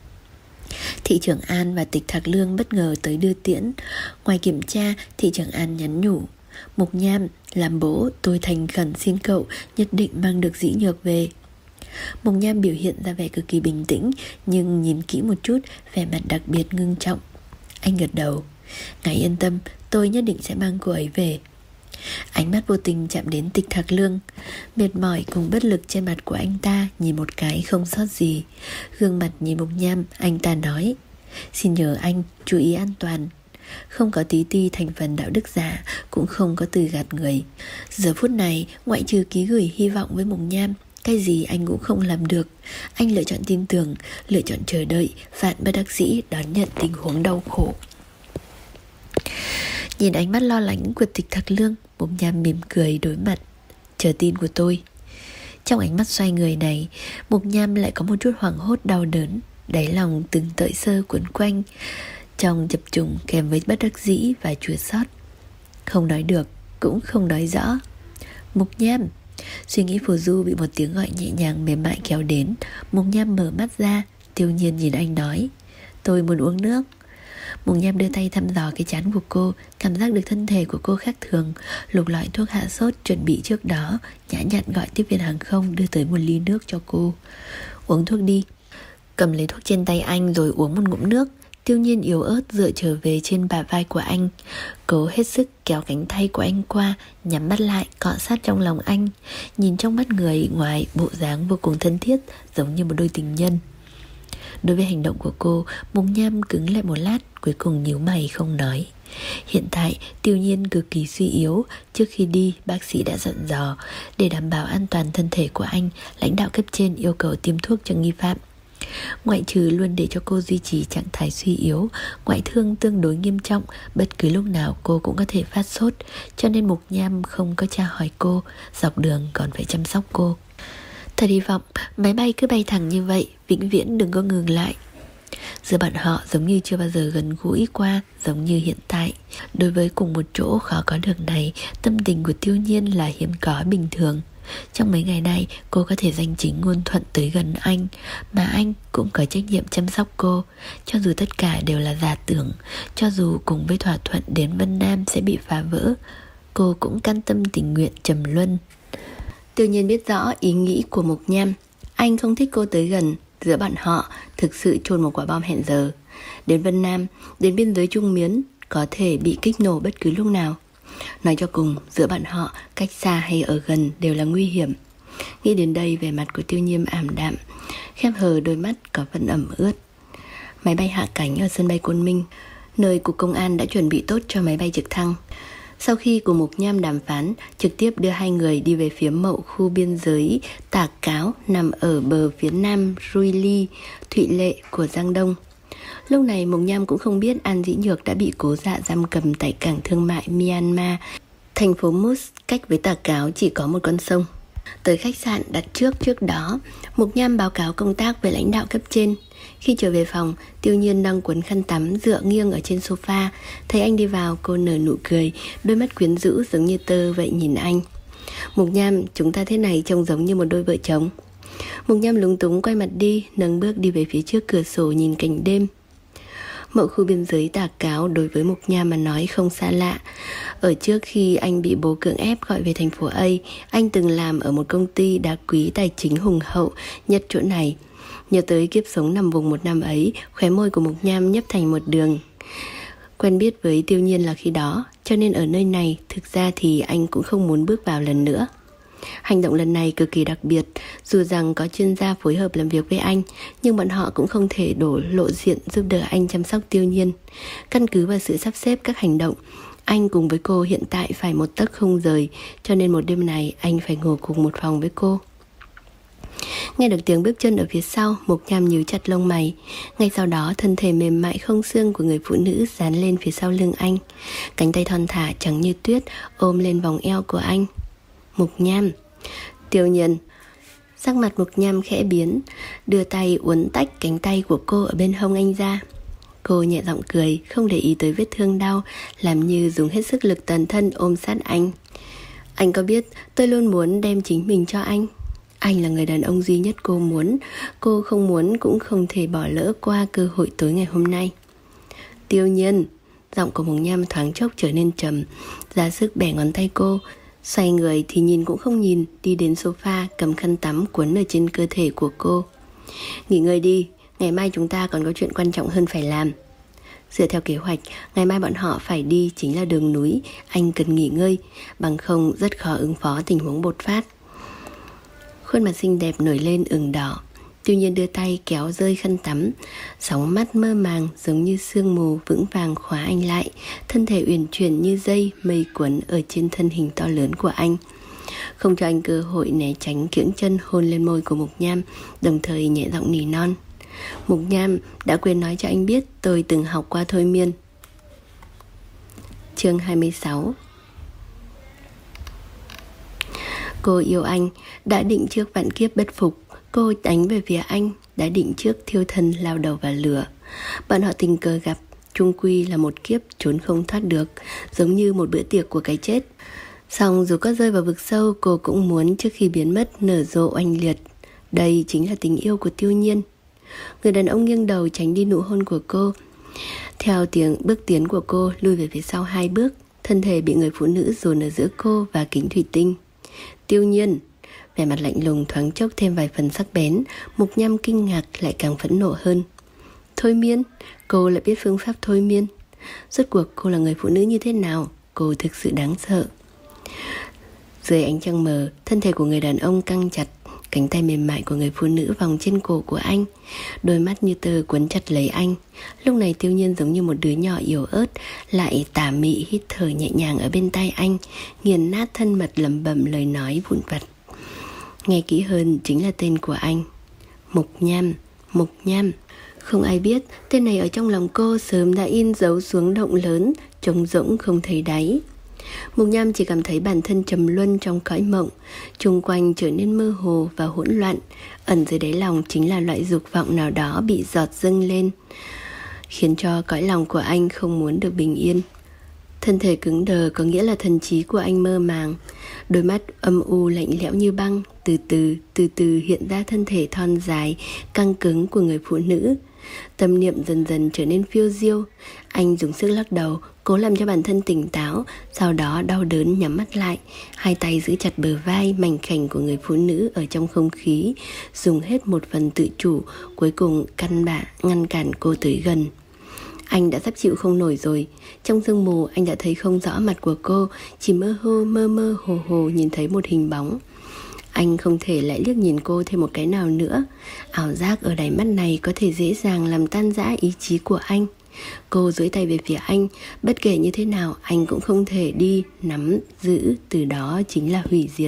Thị trưởng An và Tịch Thạc Lương bất ngờ tới đưa tiễn. Ngoài kiểm tra, thị trưởng An nhắn nhủ, Mục Nham, làm bố tôi thành khẩn xin cậu nhất định mang được dĩ nhược về. Mục Nham biểu hiện ra vẻ cực kỳ bình tĩnh, nhưng nhìn kỹ một chút, vẻ mặt đặc biệt ngưng trọng. Anh gật đầu. Ngài yên tâm, tôi nhất định sẽ mang cô ấy về. Ánh mắt vô tình chạm đến Tịch Thạc Lương. Mệt mỏi cùng bất lực trên mặt của anh ta nhìn một cái không sót gì. Gương mặt nhìn Mục Nham, anh ta nói: Xin nhờ anh chú ý an toàn. Không có tí ti thành phần đạo đức giả, cũng không có từ gạt người. Giờ phút này, ngoại trừ ký gửi hy vọng với Mục Nham, cái gì anh cũng không làm được. Anh lựa chọn tin tưởng, lựa chọn chờ đợi, vạn bất đắc dĩ đón nhận tình huống đau khổ. Nhìn ánh mắt lo lắng của Tịch Thạc Lương, Mục Nham mỉm cười đối mặt: Chờ tin của tôi. Trong ánh mắt xoay người này, Mục Nham lại có một chút hoảng hốt đau đớn. Đáy lòng từng tợi sơ cuốn quanh, trong chập trùng kèm với bất đắc dĩ và chua xót. Không nói được, cũng không nói rõ. Mục Nham. Suy nghĩ phù du bị một tiếng gọi nhẹ nhàng mềm mại kéo đến. Mục Nham mở mắt ra. Tiêu Nhiên nhìn anh nói: Tôi muốn uống nước. Mục Nham đưa tay thăm dò cái trán của cô, cảm giác được thân thể của cô khác thường, lục lọi thuốc hạ sốt chuẩn bị trước đó, nhã nhặn gọi tiếp viên hàng không đưa tới một ly nước cho cô. Uống thuốc đi. Cầm lấy thuốc trên tay anh rồi uống một ngụm nước. Tiêu Nhiên yếu ớt dựa trở về trên bả vai của anh, cố hết sức kéo cánh tay của anh qua, nhắm mắt lại cọ sát trong lòng anh. Nhìn trong mắt người ngoài, bộ dáng vô cùng thân thiết, giống như một đôi tình nhân. Đối với hành động của cô, Mục Nham cứng lại một lát, cuối cùng nhíu mày không nói. Hiện tại Tiêu Nhiên cực kỳ suy yếu. Trước khi đi, bác sĩ đã dặn dò để đảm bảo an toàn thân thể của anh, lãnh đạo cấp trên yêu cầu tiêm thuốc cho nghi phạm. Ngoại trừ luôn để cho cô duy trì trạng thái suy yếu, ngoại thương tương đối nghiêm trọng, bất cứ lúc nào cô cũng có thể phát sốt, cho nên Mục Nham không có tra hỏi cô, dọc đường còn phải chăm sóc cô. Thật hy vọng máy bay cứ bay thẳng như vậy, vĩnh viễn đừng có ngừng lại. Giữa bọn họ giống như chưa bao giờ gần gũi qua, giống như hiện tại. Đối với cùng một chỗ khó có được này, tâm tình của Tiêu Nhiên là hiếm có bình thường. Trong mấy ngày này, cô có thể danh chính ngôn thuận tới gần anh, mà anh cũng có trách nhiệm chăm sóc cô. Cho dù tất cả đều là giả tưởng, cho dù cùng với thỏa thuận đến Vân Nam sẽ bị phá vỡ, cô cũng can tâm tình nguyện trầm luân. Tiêu Nhiên biết rõ ý nghĩ của Mục Nham. Anh không thích cô tới gần. Giữa bọn họ thực sự chôn một quả bom hẹn giờ. Đến Vân Nam, đến biên giới Trung Miến, có thể bị kích nổ bất cứ lúc nào. Nói cho cùng, giữa bọn họ, cách xa hay ở gần đều là nguy hiểm. Nghĩ đến đây, vẻ mặt của Tiêu Nhiên ảm đạm, khép hờ đôi mắt có phần ẩm ướt. Máy bay hạ cánh ở sân bay Côn Minh, nơi cục công an đã chuẩn bị tốt cho máy bay trực thăng. Sau khi cùng Mục Nham đàm phán, trực tiếp đưa hai người đi về phía mậu khu biên giới Tà Cáo nằm ở bờ phía nam Rui Ly, Thụy Lệ của Giang Đông. Lúc này Mục Nham cũng không biết An Dĩ Nhược đã bị cố dạ giam cầm tại cảng thương mại Myanmar. Thành phố Mus cách với Tà Cáo chỉ có một con sông. Tới khách sạn đặt trước trước đó, Mục Nham báo cáo công tác với lãnh đạo cấp trên. Khi trở về phòng, Tiêu Nhiên đang quấn khăn tắm dựa nghiêng ở trên sofa. Thấy anh đi vào, cô nở nụ cười, đôi mắt quyến rũ giống như tơ vậy nhìn anh. Mục Nham, chúng ta thế này trông giống như một đôi vợ chồng. Mục Nham lúng túng quay mặt đi, nâng bước đi về phía trước cửa sổ nhìn cảnh đêm. Mậu khu biên giới Tà Cáo đối với Mục Nham mà nói không xa lạ. Ở trước khi anh bị bố cưỡng ép gọi về thành phố A, anh từng làm ở một công ty đá quý tài chính hùng hậu nhất chỗ này. Nhớ tới kiếp sống nằm vùng một năm ấy, khóe môi của Mục Nham nhấp thành một đường. Quen biết với Tiêu Nhiên là khi đó, cho nên ở nơi này thực ra thì anh cũng không muốn bước vào lần nữa. Hành động lần này cực kỳ đặc biệt. Dù rằng có chuyên gia phối hợp làm việc với anh, nhưng bọn họ cũng không thể đổ lộ diện giúp đỡ anh chăm sóc Tiêu Nhiên. Căn cứ vào sự sắp xếp các hành động, anh cùng với cô hiện tại phải một tấc không rời, cho nên một đêm này anh phải ngủ cùng một phòng với cô. Nghe được tiếng bước chân ở phía sau, Mục Nham nhíu chặt lông mày. Ngay sau đó, thân thể mềm mại không xương của người phụ nữ dán lên phía sau lưng anh. Cánh tay thon thả trắng như tuyết ôm lên vòng eo của anh. Mục Nham. Tiêu Nhiên. Sắc mặt Mục Nham khẽ biến, đưa tay uốn tách cánh tay của cô ở bên hông anh ra. Cô nhẹ giọng cười, không để ý tới vết thương đau, làm như dùng hết sức lực toàn thân ôm sát anh. Anh có biết tôi luôn muốn đem chính mình cho anh. Anh là người đàn ông duy nhất cô muốn. Cô không muốn cũng không thể bỏ lỡ qua cơ hội tối ngày hôm nay. Tiêu Nhiên. Giọng của Mục Nham thoáng chốc trở nên trầm, ra sức bẻ ngón tay cô. Xoay người thì nhìn cũng không nhìn, đi đến sofa cầm khăn tắm cuốn ở trên cơ thể của cô. Nghỉ ngơi đi, ngày mai chúng ta còn có chuyện quan trọng hơn phải làm. Dựa theo kế hoạch, ngày mai bọn họ phải đi chính là đường núi. Anh cần nghỉ ngơi, bằng không rất khó ứng phó tình huống bột phát. Khuôn mặt xinh đẹp nổi lên ửng đỏ. Tuy nhiên đưa tay kéo rơi khăn tắm. Sóng mắt mơ màng giống như sương mù vững vàng khóa anh lại. Thân thể uyển chuyển như dây mây quấn ở trên thân hình to lớn của anh, không cho anh cơ hội né tránh, kiễng chân hôn lên môi của Mục Nham, đồng thời nhẹ giọng nỉ non: Mục Nham, đã quên nói cho anh biết tôi từng học qua thôi miên. Chương hai mươi sáu. Cô yêu anh, đã định trước vạn kiếp bất phục. Cô đánh về phía anh, đã định trước thiêu thân lao đầu vào lửa. Bọn họ tình cờ gặp, chung quy là một kiếp trốn không thoát được, giống như một bữa tiệc của cái chết. Song dù có rơi vào vực sâu, cô cũng muốn trước khi biến mất nở rộ oanh liệt. Đây chính là tình yêu của Tiêu Nhiên. Người đàn ông nghiêng đầu tránh đi nụ hôn của cô. Theo tiếng bước tiến của cô lùi về phía sau hai bước, thân thể bị người phụ nữ dồn ở giữa cô và kính thủy tinh. Tiêu Nhiên, vẻ mặt lạnh lùng thoáng chốc thêm vài phần sắc bén. Mục Nham kinh ngạc lại càng phẫn nộ hơn. Thôi miên? Cô lại biết phương pháp thôi miên? Rốt cuộc cô là người phụ nữ như thế nào? Cô thực sự đáng sợ. Dưới ánh trăng mờ, thân thể của người đàn ông căng chặt, cánh tay mềm mại của người phụ nữ vòng trên cổ của anh, đôi mắt như tơ quấn chặt lấy anh. Lúc này Tiêu Nhiên giống như một đứa nhỏ yếu ớt, lại tà mị hít thở nhẹ nhàng ở bên tai anh, nghiền nát thân mật lẩm bẩm lời nói vụn vặt. Nghe kỹ hơn chính là tên của anh, Mục Nham. Mục Nham. Không ai biết tên này ở trong lòng cô sớm đã in dấu xuống động lớn, trống rỗng không thấy đáy. Mục Nham chỉ cảm thấy bản thân trầm luân trong cõi mộng, chung quanh trở nên mơ hồ và hỗn loạn. Ẩn dưới đáy lòng chính là loại dục vọng nào đó bị giọt dâng lên, khiến cho cõi lòng của anh không muốn được bình yên. Thân thể cứng đờ có nghĩa là thần trí của anh mơ màng. Đôi mắt âm u lạnh lẽo như băng từ từ từ từ hiện ra thân thể thon dài căng cứng của người phụ nữ. Tâm niệm dần dần trở nên phiêu diêu. Anh dùng sức lắc đầu, cố làm cho bản thân tỉnh táo, sau đó đau đớn nhắm mắt lại, hai tay giữ chặt bờ vai mảnh khảnh của người phụ nữ ở trong không khí, dùng hết một phần tự chủ, cuối cùng căn bản ngăn cản cô tới gần. Anh đã sắp chịu không nổi rồi. Trong sương mù anh đã thấy không rõ mặt của cô, chỉ mơ hồ mơ mơ hồ hồ nhìn thấy một hình bóng. Anh không thể lại liếc nhìn cô thêm một cái nào nữa. Ảo giác ở đáy mắt này có thể dễ dàng làm tan rã ý chí của anh. Cô duỗi tay về phía anh, bất kể như thế nào anh cũng không thể đi nắm giữ, từ đó chính là hủy diệt.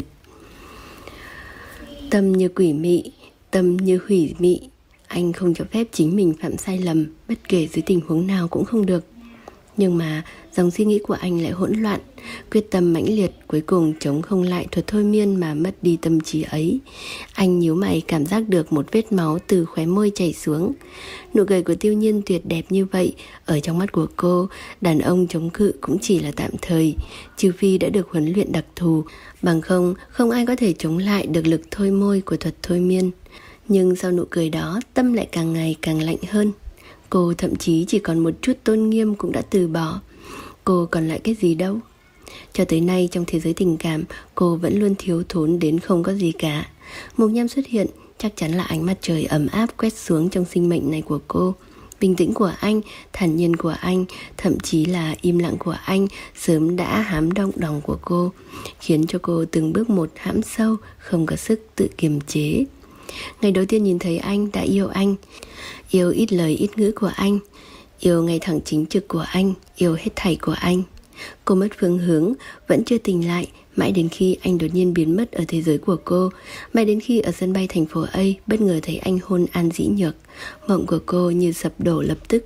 Tâm như quỷ mị, tâm như hủy mị. Anh không cho phép chính mình phạm sai lầm, bất kể dưới tình huống nào cũng không được. Nhưng mà dòng suy nghĩ của anh lại hỗn loạn, quyết tâm mãnh liệt, cuối cùng chống không lại thuật thôi miên mà mất đi tâm trí ấy. Anh nhíu mày cảm giác được một vết máu từ khóe môi chảy xuống. Nụ cười của Tiêu Nhiên tuyệt đẹp như vậy, ở trong mắt của cô, đàn ông chống cự cũng chỉ là tạm thời, trừ phi đã được huấn luyện đặc thù, bằng không không ai có thể chống lại được lực thôi môi của thuật thôi miên. Nhưng sau nụ cười đó, tâm lại càng ngày càng lạnh hơn. Cô thậm chí chỉ còn một chút tôn nghiêm cũng đã từ bỏ. Cô còn lại cái gì đâu. Cho tới nay trong thế giới tình cảm, cô vẫn luôn thiếu thốn đến không có gì cả. Mục Nham xuất hiện, chắc chắn là ánh mặt trời ấm áp quét xuống trong sinh mệnh này của cô. Bình tĩnh của anh, thản nhiên của anh, thậm chí là im lặng của anh sớm đã hám động lòng của cô, khiến cho cô từng bước một hãm sâu, không có sức tự kiềm chế. Ngày đầu tiên nhìn thấy anh đã yêu anh, yêu ít lời ít ngữ của anh, yêu ngay thẳng chính trực của anh, yêu hết thảy của anh. Cô mất phương hướng, vẫn chưa tỉnh lại, mãi đến khi anh đột nhiên biến mất ở thế giới của cô, mãi đến khi ở sân bay thành phố A bất ngờ thấy anh hôn An Dĩ Nhược, mộng của cô như sập đổ lập tức.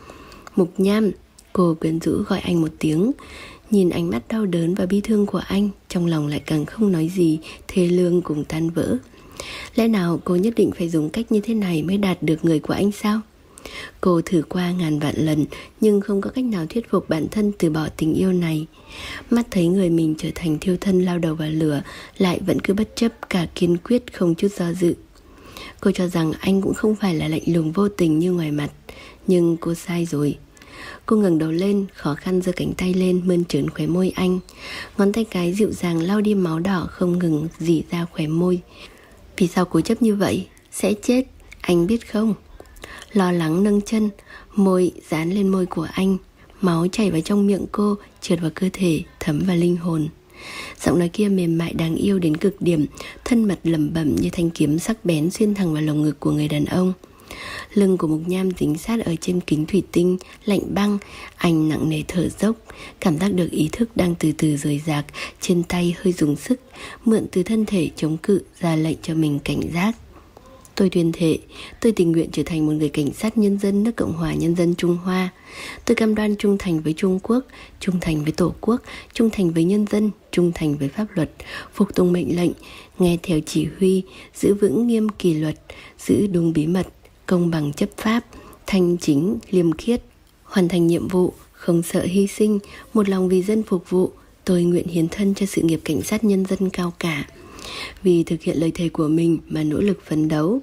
Mục Nham, cô quyến rũ gọi anh một tiếng. Nhìn ánh mắt đau đớn và bi thương của anh, trong lòng lại càng không nói gì, thê lương cùng tan vỡ. Lẽ nào cô nhất định phải dùng cách như thế này mới đạt được người của anh sao? Cô thử qua ngàn vạn lần, nhưng không có cách nào thuyết phục bản thân từ bỏ tình yêu này. Mắt thấy người mình trở thành thiêu thân lao đầu vào lửa, lại vẫn cứ bất chấp, cả kiên quyết không chút do dự. Cô cho rằng anh cũng không phải là lạnh lùng vô tình như ngoài mặt, nhưng cô sai rồi. Cô ngẩng đầu lên, khó khăn giơ cánh tay lên mơn trớn khóe môi anh. Ngón tay cái dịu dàng lau đi máu đỏ không ngừng rỉ ra khóe môi. Vì sao cố chấp như vậy? Sẽ chết, anh biết không? lo lắng nâng chân, môi dán lên môi của anh. Máu chảy vào trong miệng cô, trượt vào cơ thể, thấm vào linh hồn. Giọng nói kia mềm mại đáng yêu đến cực điểm, thân mật lẩm bẩm như thanh kiếm sắc bén xuyên thẳng vào lồng ngực của người đàn ông. Lưng của Mục Nham dính sát ở trên kính thủy tinh, lạnh băng. Anh nặng nề thở dốc, cảm giác được ý thức đang từ từ rời rạc, trên tay hơi dùng sức, mượn từ thân thể chống cự, ra lệnh cho mình cảnh giác. Tôi tuyên thệ, tôi tình nguyện trở thành một người cảnh sát nhân dân nước Cộng hòa Nhân dân Trung Hoa. Tôi cam đoan trung thành với Trung Quốc, trung thành với Tổ quốc, trung thành với nhân dân, trung thành với pháp luật, phục tùng mệnh lệnh, nghe theo chỉ huy, giữ vững nghiêm kỷ luật, giữ đúng bí mật, công bằng chấp pháp, thanh chính, liêm khiết, hoàn thành nhiệm vụ, không sợ hy sinh, một lòng vì dân phục vụ. Tôi nguyện hiến thân cho sự nghiệp cảnh sát nhân dân cao cả, vì thực hiện lời thề của mình mà nỗ lực phấn đấu.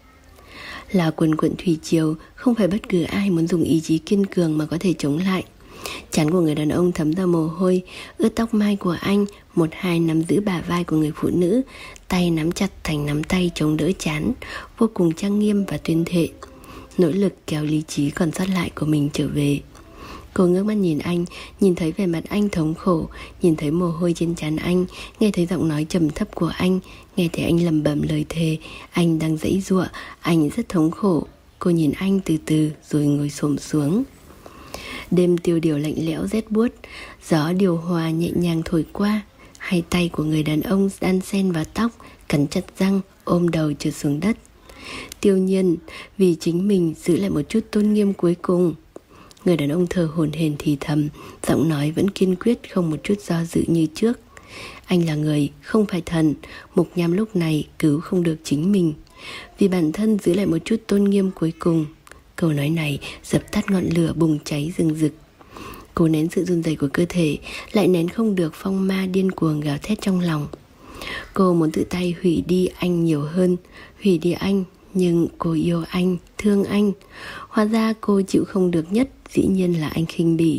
Là quần quận thủy triều, không phải bất cứ ai muốn dùng ý chí kiên cường mà có thể chống lại. Trán của người đàn ông thấm ra mồ hôi, ướt tóc mai của anh, một hai nắm giữ bả vai của người phụ nữ, tay nắm chặt thành nắm tay chống đỡ trán, vô cùng trang nghiêm và tuyên thệ, nỗ lực kéo lý trí còn sót lại của mình trở về. Cô ngước mắt nhìn anh, nhìn thấy vẻ mặt anh thống khổ, nhìn thấy mồ hôi trên trán anh, nghe thấy giọng nói trầm thấp của anh, nghe thấy anh lẩm bẩm lời thề, anh đang giãy giụa, anh rất thống khổ. Cô nhìn anh từ từ rồi ngồi xổm xuống. Đêm tiêu điều lạnh lẽo rét buốt, gió điều hòa nhẹ nhàng thổi qua. Hai tay của người đàn ông đan xen vào tóc, cắn chặt răng, ôm đầu trượt xuống đất. Tiêu Nhiên, vì chính mình giữ lại một chút tôn nghiêm cuối cùng. Người đàn ông thở hổn hển thì thầm, giọng nói vẫn kiên quyết, không một chút do dự như trước. Anh là người, không phải thần. Mục Nham lúc này cứu không được chính mình, vì bản thân giữ lại một chút tôn nghiêm cuối cùng. Câu nói này dập tắt ngọn lửa bùng cháy rừng rực. Cô nén sự run rẩy của cơ thể, lại nén không được phong ma điên cuồng gào thét trong lòng. Cô muốn tự tay hủy đi anh nhiều hơn, hủy đi anh, nhưng cô yêu anh, thương anh. Hóa ra cô chịu không được nhất, dĩ nhiên là anh khinh bỉ.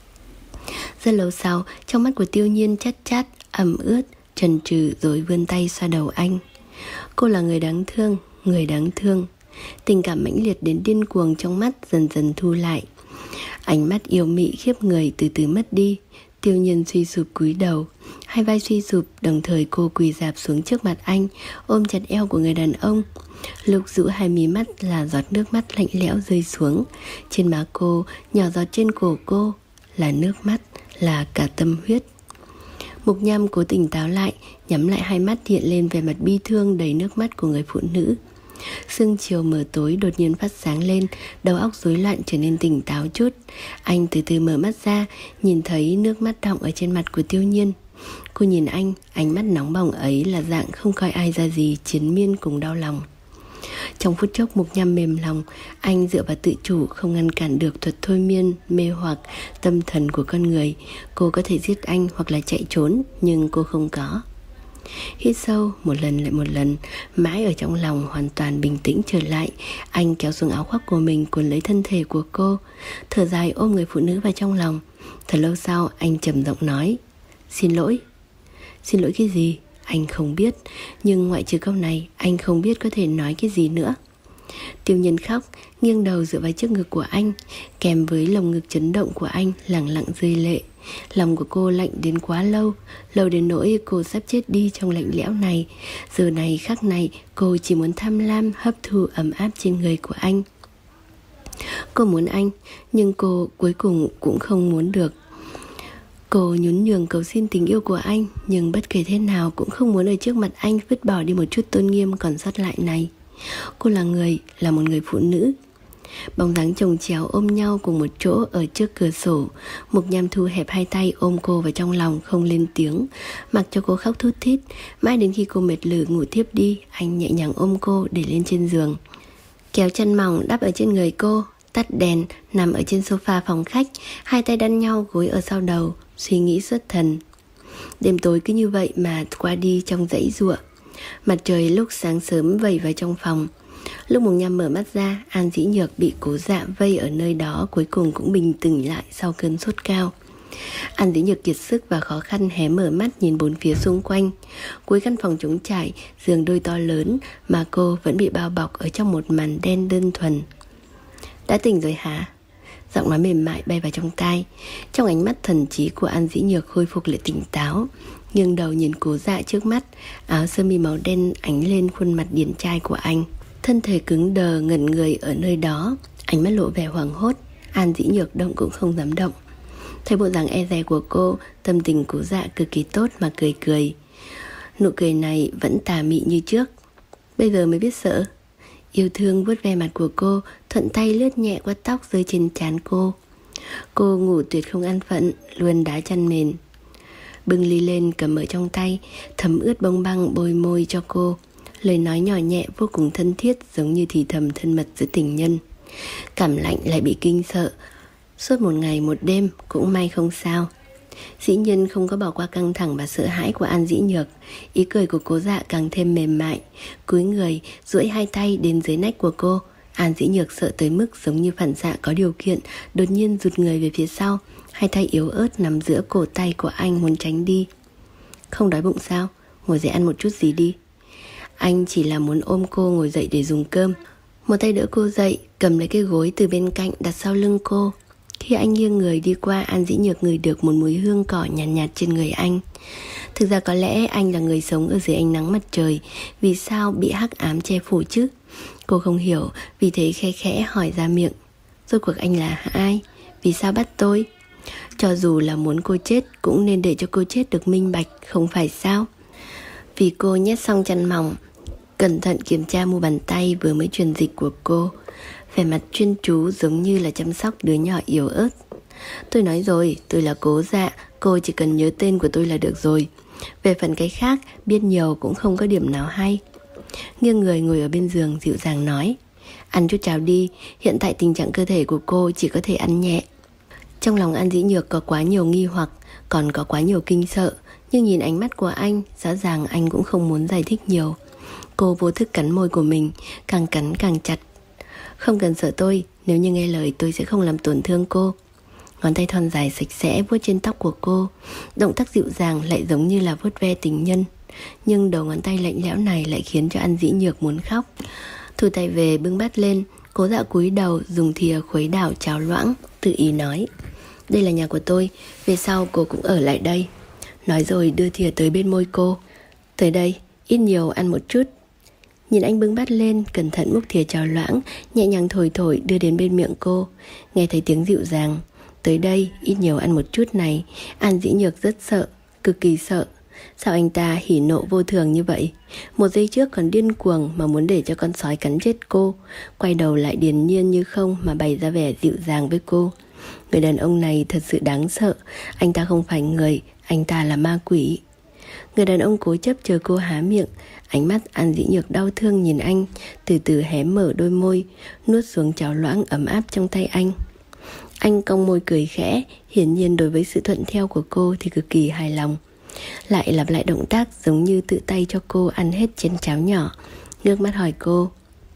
Rất lâu sau, trong mắt của Tiêu Nhiên chát chát, ẩm ướt, chần chừ rồi vươn tay xoa đầu anh. Cô là người đáng thương, người đáng thương. Tình cảm mãnh liệt đến điên cuồng trong mắt dần dần thu lại. Ánh mắt yêu mị khiếp người từ từ mất đi. Tiêu Nhiên suy sụp cúi đầu, hai vai suy sụp, đồng thời cô quỳ rạp xuống trước mặt anh, ôm chặt eo của người đàn ông. Lúc rũ hai mí mắt là giọt nước mắt lạnh lẽo rơi xuống. Trên má cô, nhỏ giọt trên cổ cô, là nước mắt, là cả tâm huyết. Mục Nham cố tỉnh táo lại, nhắm lại hai mắt, hiện lên vẻ mặt bi thương đầy nước mắt của người phụ nữ. Sương chiều mờ tối đột nhiên phát sáng lên, đầu óc rối loạn trở nên tỉnh táo chút. Anh từ từ mở mắt ra, nhìn thấy nước mắt đọng ở trên mặt của Tiêu Nhiên. Cô nhìn anh, ánh mắt nóng bỏng ấy là dạng không coi ai ra gì, chiến miên cùng đau lòng. Trong phút chốc Mục Nham mềm lòng, anh dựa vào tự chủ, không ngăn cản được thuật thôi miên, mê hoặc, tâm thần của con người. Cô có thể giết anh hoặc là chạy trốn, nhưng cô không có. Hít sâu, một lần lại một lần, mãi ở trong lòng hoàn toàn bình tĩnh trở lại. Anh kéo xuống áo khoác của mình, cuốn lấy thân thể của cô, thở dài ôm người phụ nữ vào trong lòng. Thật lâu sau, anh trầm giọng nói, xin lỗi. Xin lỗi cái gì? Anh không biết, nhưng ngoại trừ câu này, anh không biết có thể nói cái gì nữa. Tiêu Nhiên khóc, nghiêng đầu dựa vào trước ngực của anh, kèm với lồng ngực chấn động của anh, lẳng lặng rơi lệ. Lòng của cô lạnh đến quá lâu, lâu đến nỗi cô sắp chết đi trong lạnh lẽo này. Giờ này khắc này, cô chỉ muốn tham lam hấp thu ấm áp trên người của anh. Cô muốn anh, nhưng cô cuối cùng cũng không muốn được. Cô nhún nhường cầu xin tình yêu của anh, nhưng bất kể thế nào cũng không muốn ở trước mặt anh vứt bỏ đi một chút tôn nghiêm còn sót lại này. Cô là người, là một người phụ nữ. Bóng dáng chồng chéo ôm nhau cùng một chỗ ở trước cửa sổ. Mục Nham thu hẹp hai tay ôm cô vào trong lòng, không lên tiếng, mặc cho cô khóc thút thít. Mãi đến khi cô mệt lử ngủ thiếp đi, anh nhẹ nhàng ôm cô để lên trên giường, kéo chăn mỏng đắp ở trên người cô, tắt đèn, nằm ở trên sofa phòng khách, hai tay đan nhau gối ở sau đầu, suy nghĩ xuất thần. Đêm tối cứ như vậy mà qua đi trong dãy giụa. Mặt trời lúc sáng sớm vẩy vào trong phòng. Lúc Mục Nham mở mắt ra, An Dĩ Nhược bị Cố Dạ vây ở nơi đó cuối cùng cũng bình tĩnh lại sau cơn sốt cao. An Dĩ Nhược kiệt sức và khó khăn hé mở mắt nhìn bốn phía xung quanh. Cuối căn phòng trống trải, giường đôi to lớn mà cô vẫn bị bao bọc ở trong một màn đen đơn thuần. Đã tỉnh rồi hả? Giọng nói mềm mại bay vào trong tai. Trong ánh mắt thần trí của An Dĩ Nhược khôi phục lại tỉnh táo, nghiêng đầu nhìn Cố Dạ trước mắt. Áo sơ mi màu đen ánh lên khuôn mặt điển trai của anh. Thân thể cứng đờ ngẩn người ở nơi đó, ánh mắt lộ vẻ hoảng hốt. An Dĩ Nhược động cũng không dám động. Thấy bộ dáng e dè của cô, tâm tình Cố Dạ cực kỳ tốt mà cười cười. Nụ cười này vẫn tà mị như trước. Bây giờ mới biết sợ. Yêu thương vuốt ve mặt của cô, thuận tay lướt nhẹ qua tóc rơi trên trán cô. Cô ngủ tuyệt không an phận, luôn đá chăn mền. Bưng ly lên cầm ở trong tay, thấm ướt bông băng bôi môi cho cô. Lời nói nhỏ nhẹ vô cùng thân thiết, giống như thì thầm thân mật giữa tình nhân. Cảm lạnh lại bị kinh sợ. Suốt một ngày một đêm cũng may không sao. Dĩ nhiên không có bỏ qua căng thẳng và sợ hãi của An Dĩ Nhược. Ý cười của Cố Dạ càng thêm mềm mại. Cúi người duỗi hai tay đến dưới nách của cô. An Dĩ Nhược sợ tới mức giống như phản xạ có điều kiện, đột nhiên rụt người về phía sau. Hai tay yếu ớt nằm giữa cổ tay của anh muốn tránh đi. Không đói bụng sao? Ngồi dậy ăn một chút gì đi. Anh chỉ là muốn ôm cô ngồi dậy để dùng cơm. Một tay đỡ cô dậy, cầm lấy cái gối từ bên cạnh đặt sau lưng cô. Khi anh nghiêng người đi qua, An Dĩ Nhược ngửi được một mùi hương cỏ nhàn nhạt, nhạt trên người anh. Thực ra có lẽ anh là người sống ở dưới ánh nắng mặt trời, vì sao bị hắc ám che phủ chứ? Cô không hiểu, vì thế khẽ khẽ hỏi ra miệng. Rốt cuộc anh là ai? Vì sao bắt tôi? Cho dù là muốn cô chết cũng nên để cho cô chết được minh bạch, không phải sao? Vì cô nhét xong chăn mỏng, cẩn thận kiểm tra mu bàn tay vừa mới truyền dịch của cô. Vẻ mặt chuyên chú giống như là chăm sóc đứa nhỏ yếu ớt. Tôi nói rồi, tôi là Cố Dạ, cô chỉ cần nhớ tên của tôi là được rồi. Về phần cái khác, biết nhiều cũng không có điểm nào hay. Nghiêng người ngồi ở bên giường dịu dàng nói. Ăn chút cháo đi, hiện tại tình trạng cơ thể của cô chỉ có thể ăn nhẹ. Trong lòng An Dĩ Nhược có quá nhiều nghi hoặc, còn có quá nhiều kinh sợ. Nhưng nhìn ánh mắt của anh, rõ ràng anh cũng không muốn giải thích nhiều. Cô vô thức cắn môi của mình, càng cắn càng chặt. Không cần sợ tôi, nếu như nghe lời tôi sẽ không làm tổn thương cô. Ngón tay thon dài sạch sẽ vuốt trên tóc của cô. Động tác dịu dàng lại giống như là vuốt ve tình nhân. Nhưng đầu ngón tay lạnh lẽo này lại khiến cho An Dĩ Nhược muốn khóc. Thu tay về bưng bát lên. Cố Dạ cúi đầu dùng thìa khuấy đảo cháo loãng, tự ý nói. Đây là nhà của tôi, về sau cô cũng ở lại đây. Nói rồi đưa thìa tới bên môi cô. Tới đây, ít nhiều ăn một chút. Nhìn anh bưng bát lên, cẩn thận múc thìa cháo loãng, nhẹ nhàng thổi thổi đưa đến bên miệng cô. Nghe thấy tiếng dịu dàng. Tới đây, ít nhiều ăn một chút này. An Dĩ Nhược rất sợ, cực kỳ sợ. Sao anh ta hỉ nộ vô thường như vậy? Một giây trước còn điên cuồng mà muốn để cho con sói cắn chết cô, quay đầu lại điềm nhiên như không mà bày ra vẻ dịu dàng với cô. Người đàn ông này thật sự đáng sợ. Anh ta không phải người, anh ta là ma quỷ. Người đàn ông cố chấp chờ cô há miệng. Ánh mắt An Dĩ Nhược đau thương nhìn anh, từ từ hé mở đôi môi, nuốt xuống cháo loãng ấm áp trong tay anh. Anh cong môi cười khẽ, hiển nhiên đối với sự thuận theo của cô thì cực kỳ hài lòng. Lại lặp lại động tác giống như tự tay cho cô ăn hết chén cháo nhỏ. Ngước mắt hỏi cô.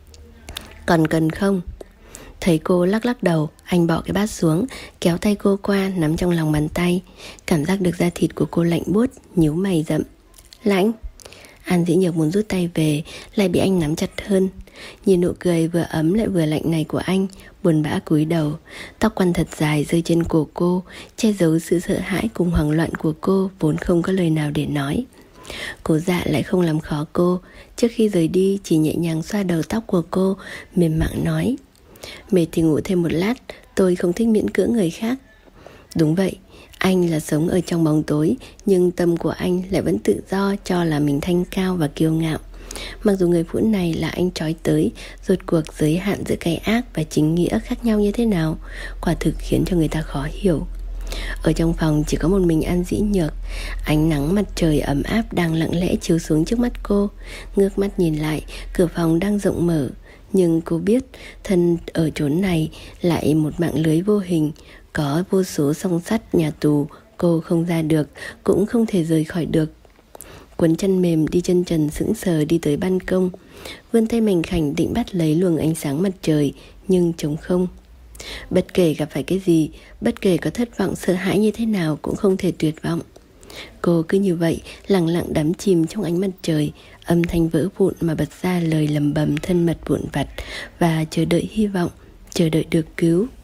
Còn cần không? Thấy cô lắc lắc đầu, anh bỏ cái bát xuống, kéo tay cô qua nắm trong lòng bàn tay. Cảm giác được da thịt của cô lạnh buốt, nhíu mày rậm. Lạnh? An Dĩ Nhược muốn rút tay về, lại bị anh nắm chặt hơn. Nhìn nụ cười vừa ấm lại vừa lạnh này của anh, buồn bã cúi đầu. Tóc quăn thật dài rơi trên cổ cô, che giấu sự sợ hãi cùng hoảng loạn của cô, vốn không có lời nào để nói. Cố Dạ lại không làm khó cô. Trước khi rời đi chỉ nhẹ nhàng xoa đầu tóc của cô, mềm mại nói. Mệt thì ngủ thêm một lát, tôi không thích miễn cưỡng người khác. Đúng vậy, anh là sống ở trong bóng tối, nhưng tâm của anh lại vẫn tự do cho là mình thanh cao và kiêu ngạo. Mặc dù người phụ này là anh trói tới, rốt cuộc giới hạn giữa cái ác và chính nghĩa khác nhau như thế nào, quả thực khiến cho người ta khó hiểu. Ở trong phòng chỉ có một mình An Dĩ Nhược. Ánh nắng mặt trời ấm áp đang lặng lẽ chiếu xuống trước mắt cô. Ngước mắt nhìn lại, cửa phòng đang rộng mở. Nhưng cô biết thân ở chốn này lại một mạng lưới vô hình, có vô số song sắt nhà tù, cô không ra được, cũng không thể rời khỏi được. Quấn chân mềm đi chân trần sững sờ đi tới ban công, vươn tay mảnh khảnh định bắt lấy luồng ánh sáng mặt trời, nhưng trống không. Bất kể gặp phải cái gì, bất kể có thất vọng sợ hãi như thế nào cũng không thể tuyệt vọng. Cô cứ như vậy lặng lặng đắm chìm trong ánh mặt trời, âm thanh vỡ vụn mà bật ra lời lầm bầm thân mật vụn vặt và chờ đợi hy vọng. chờ đợi được cứu.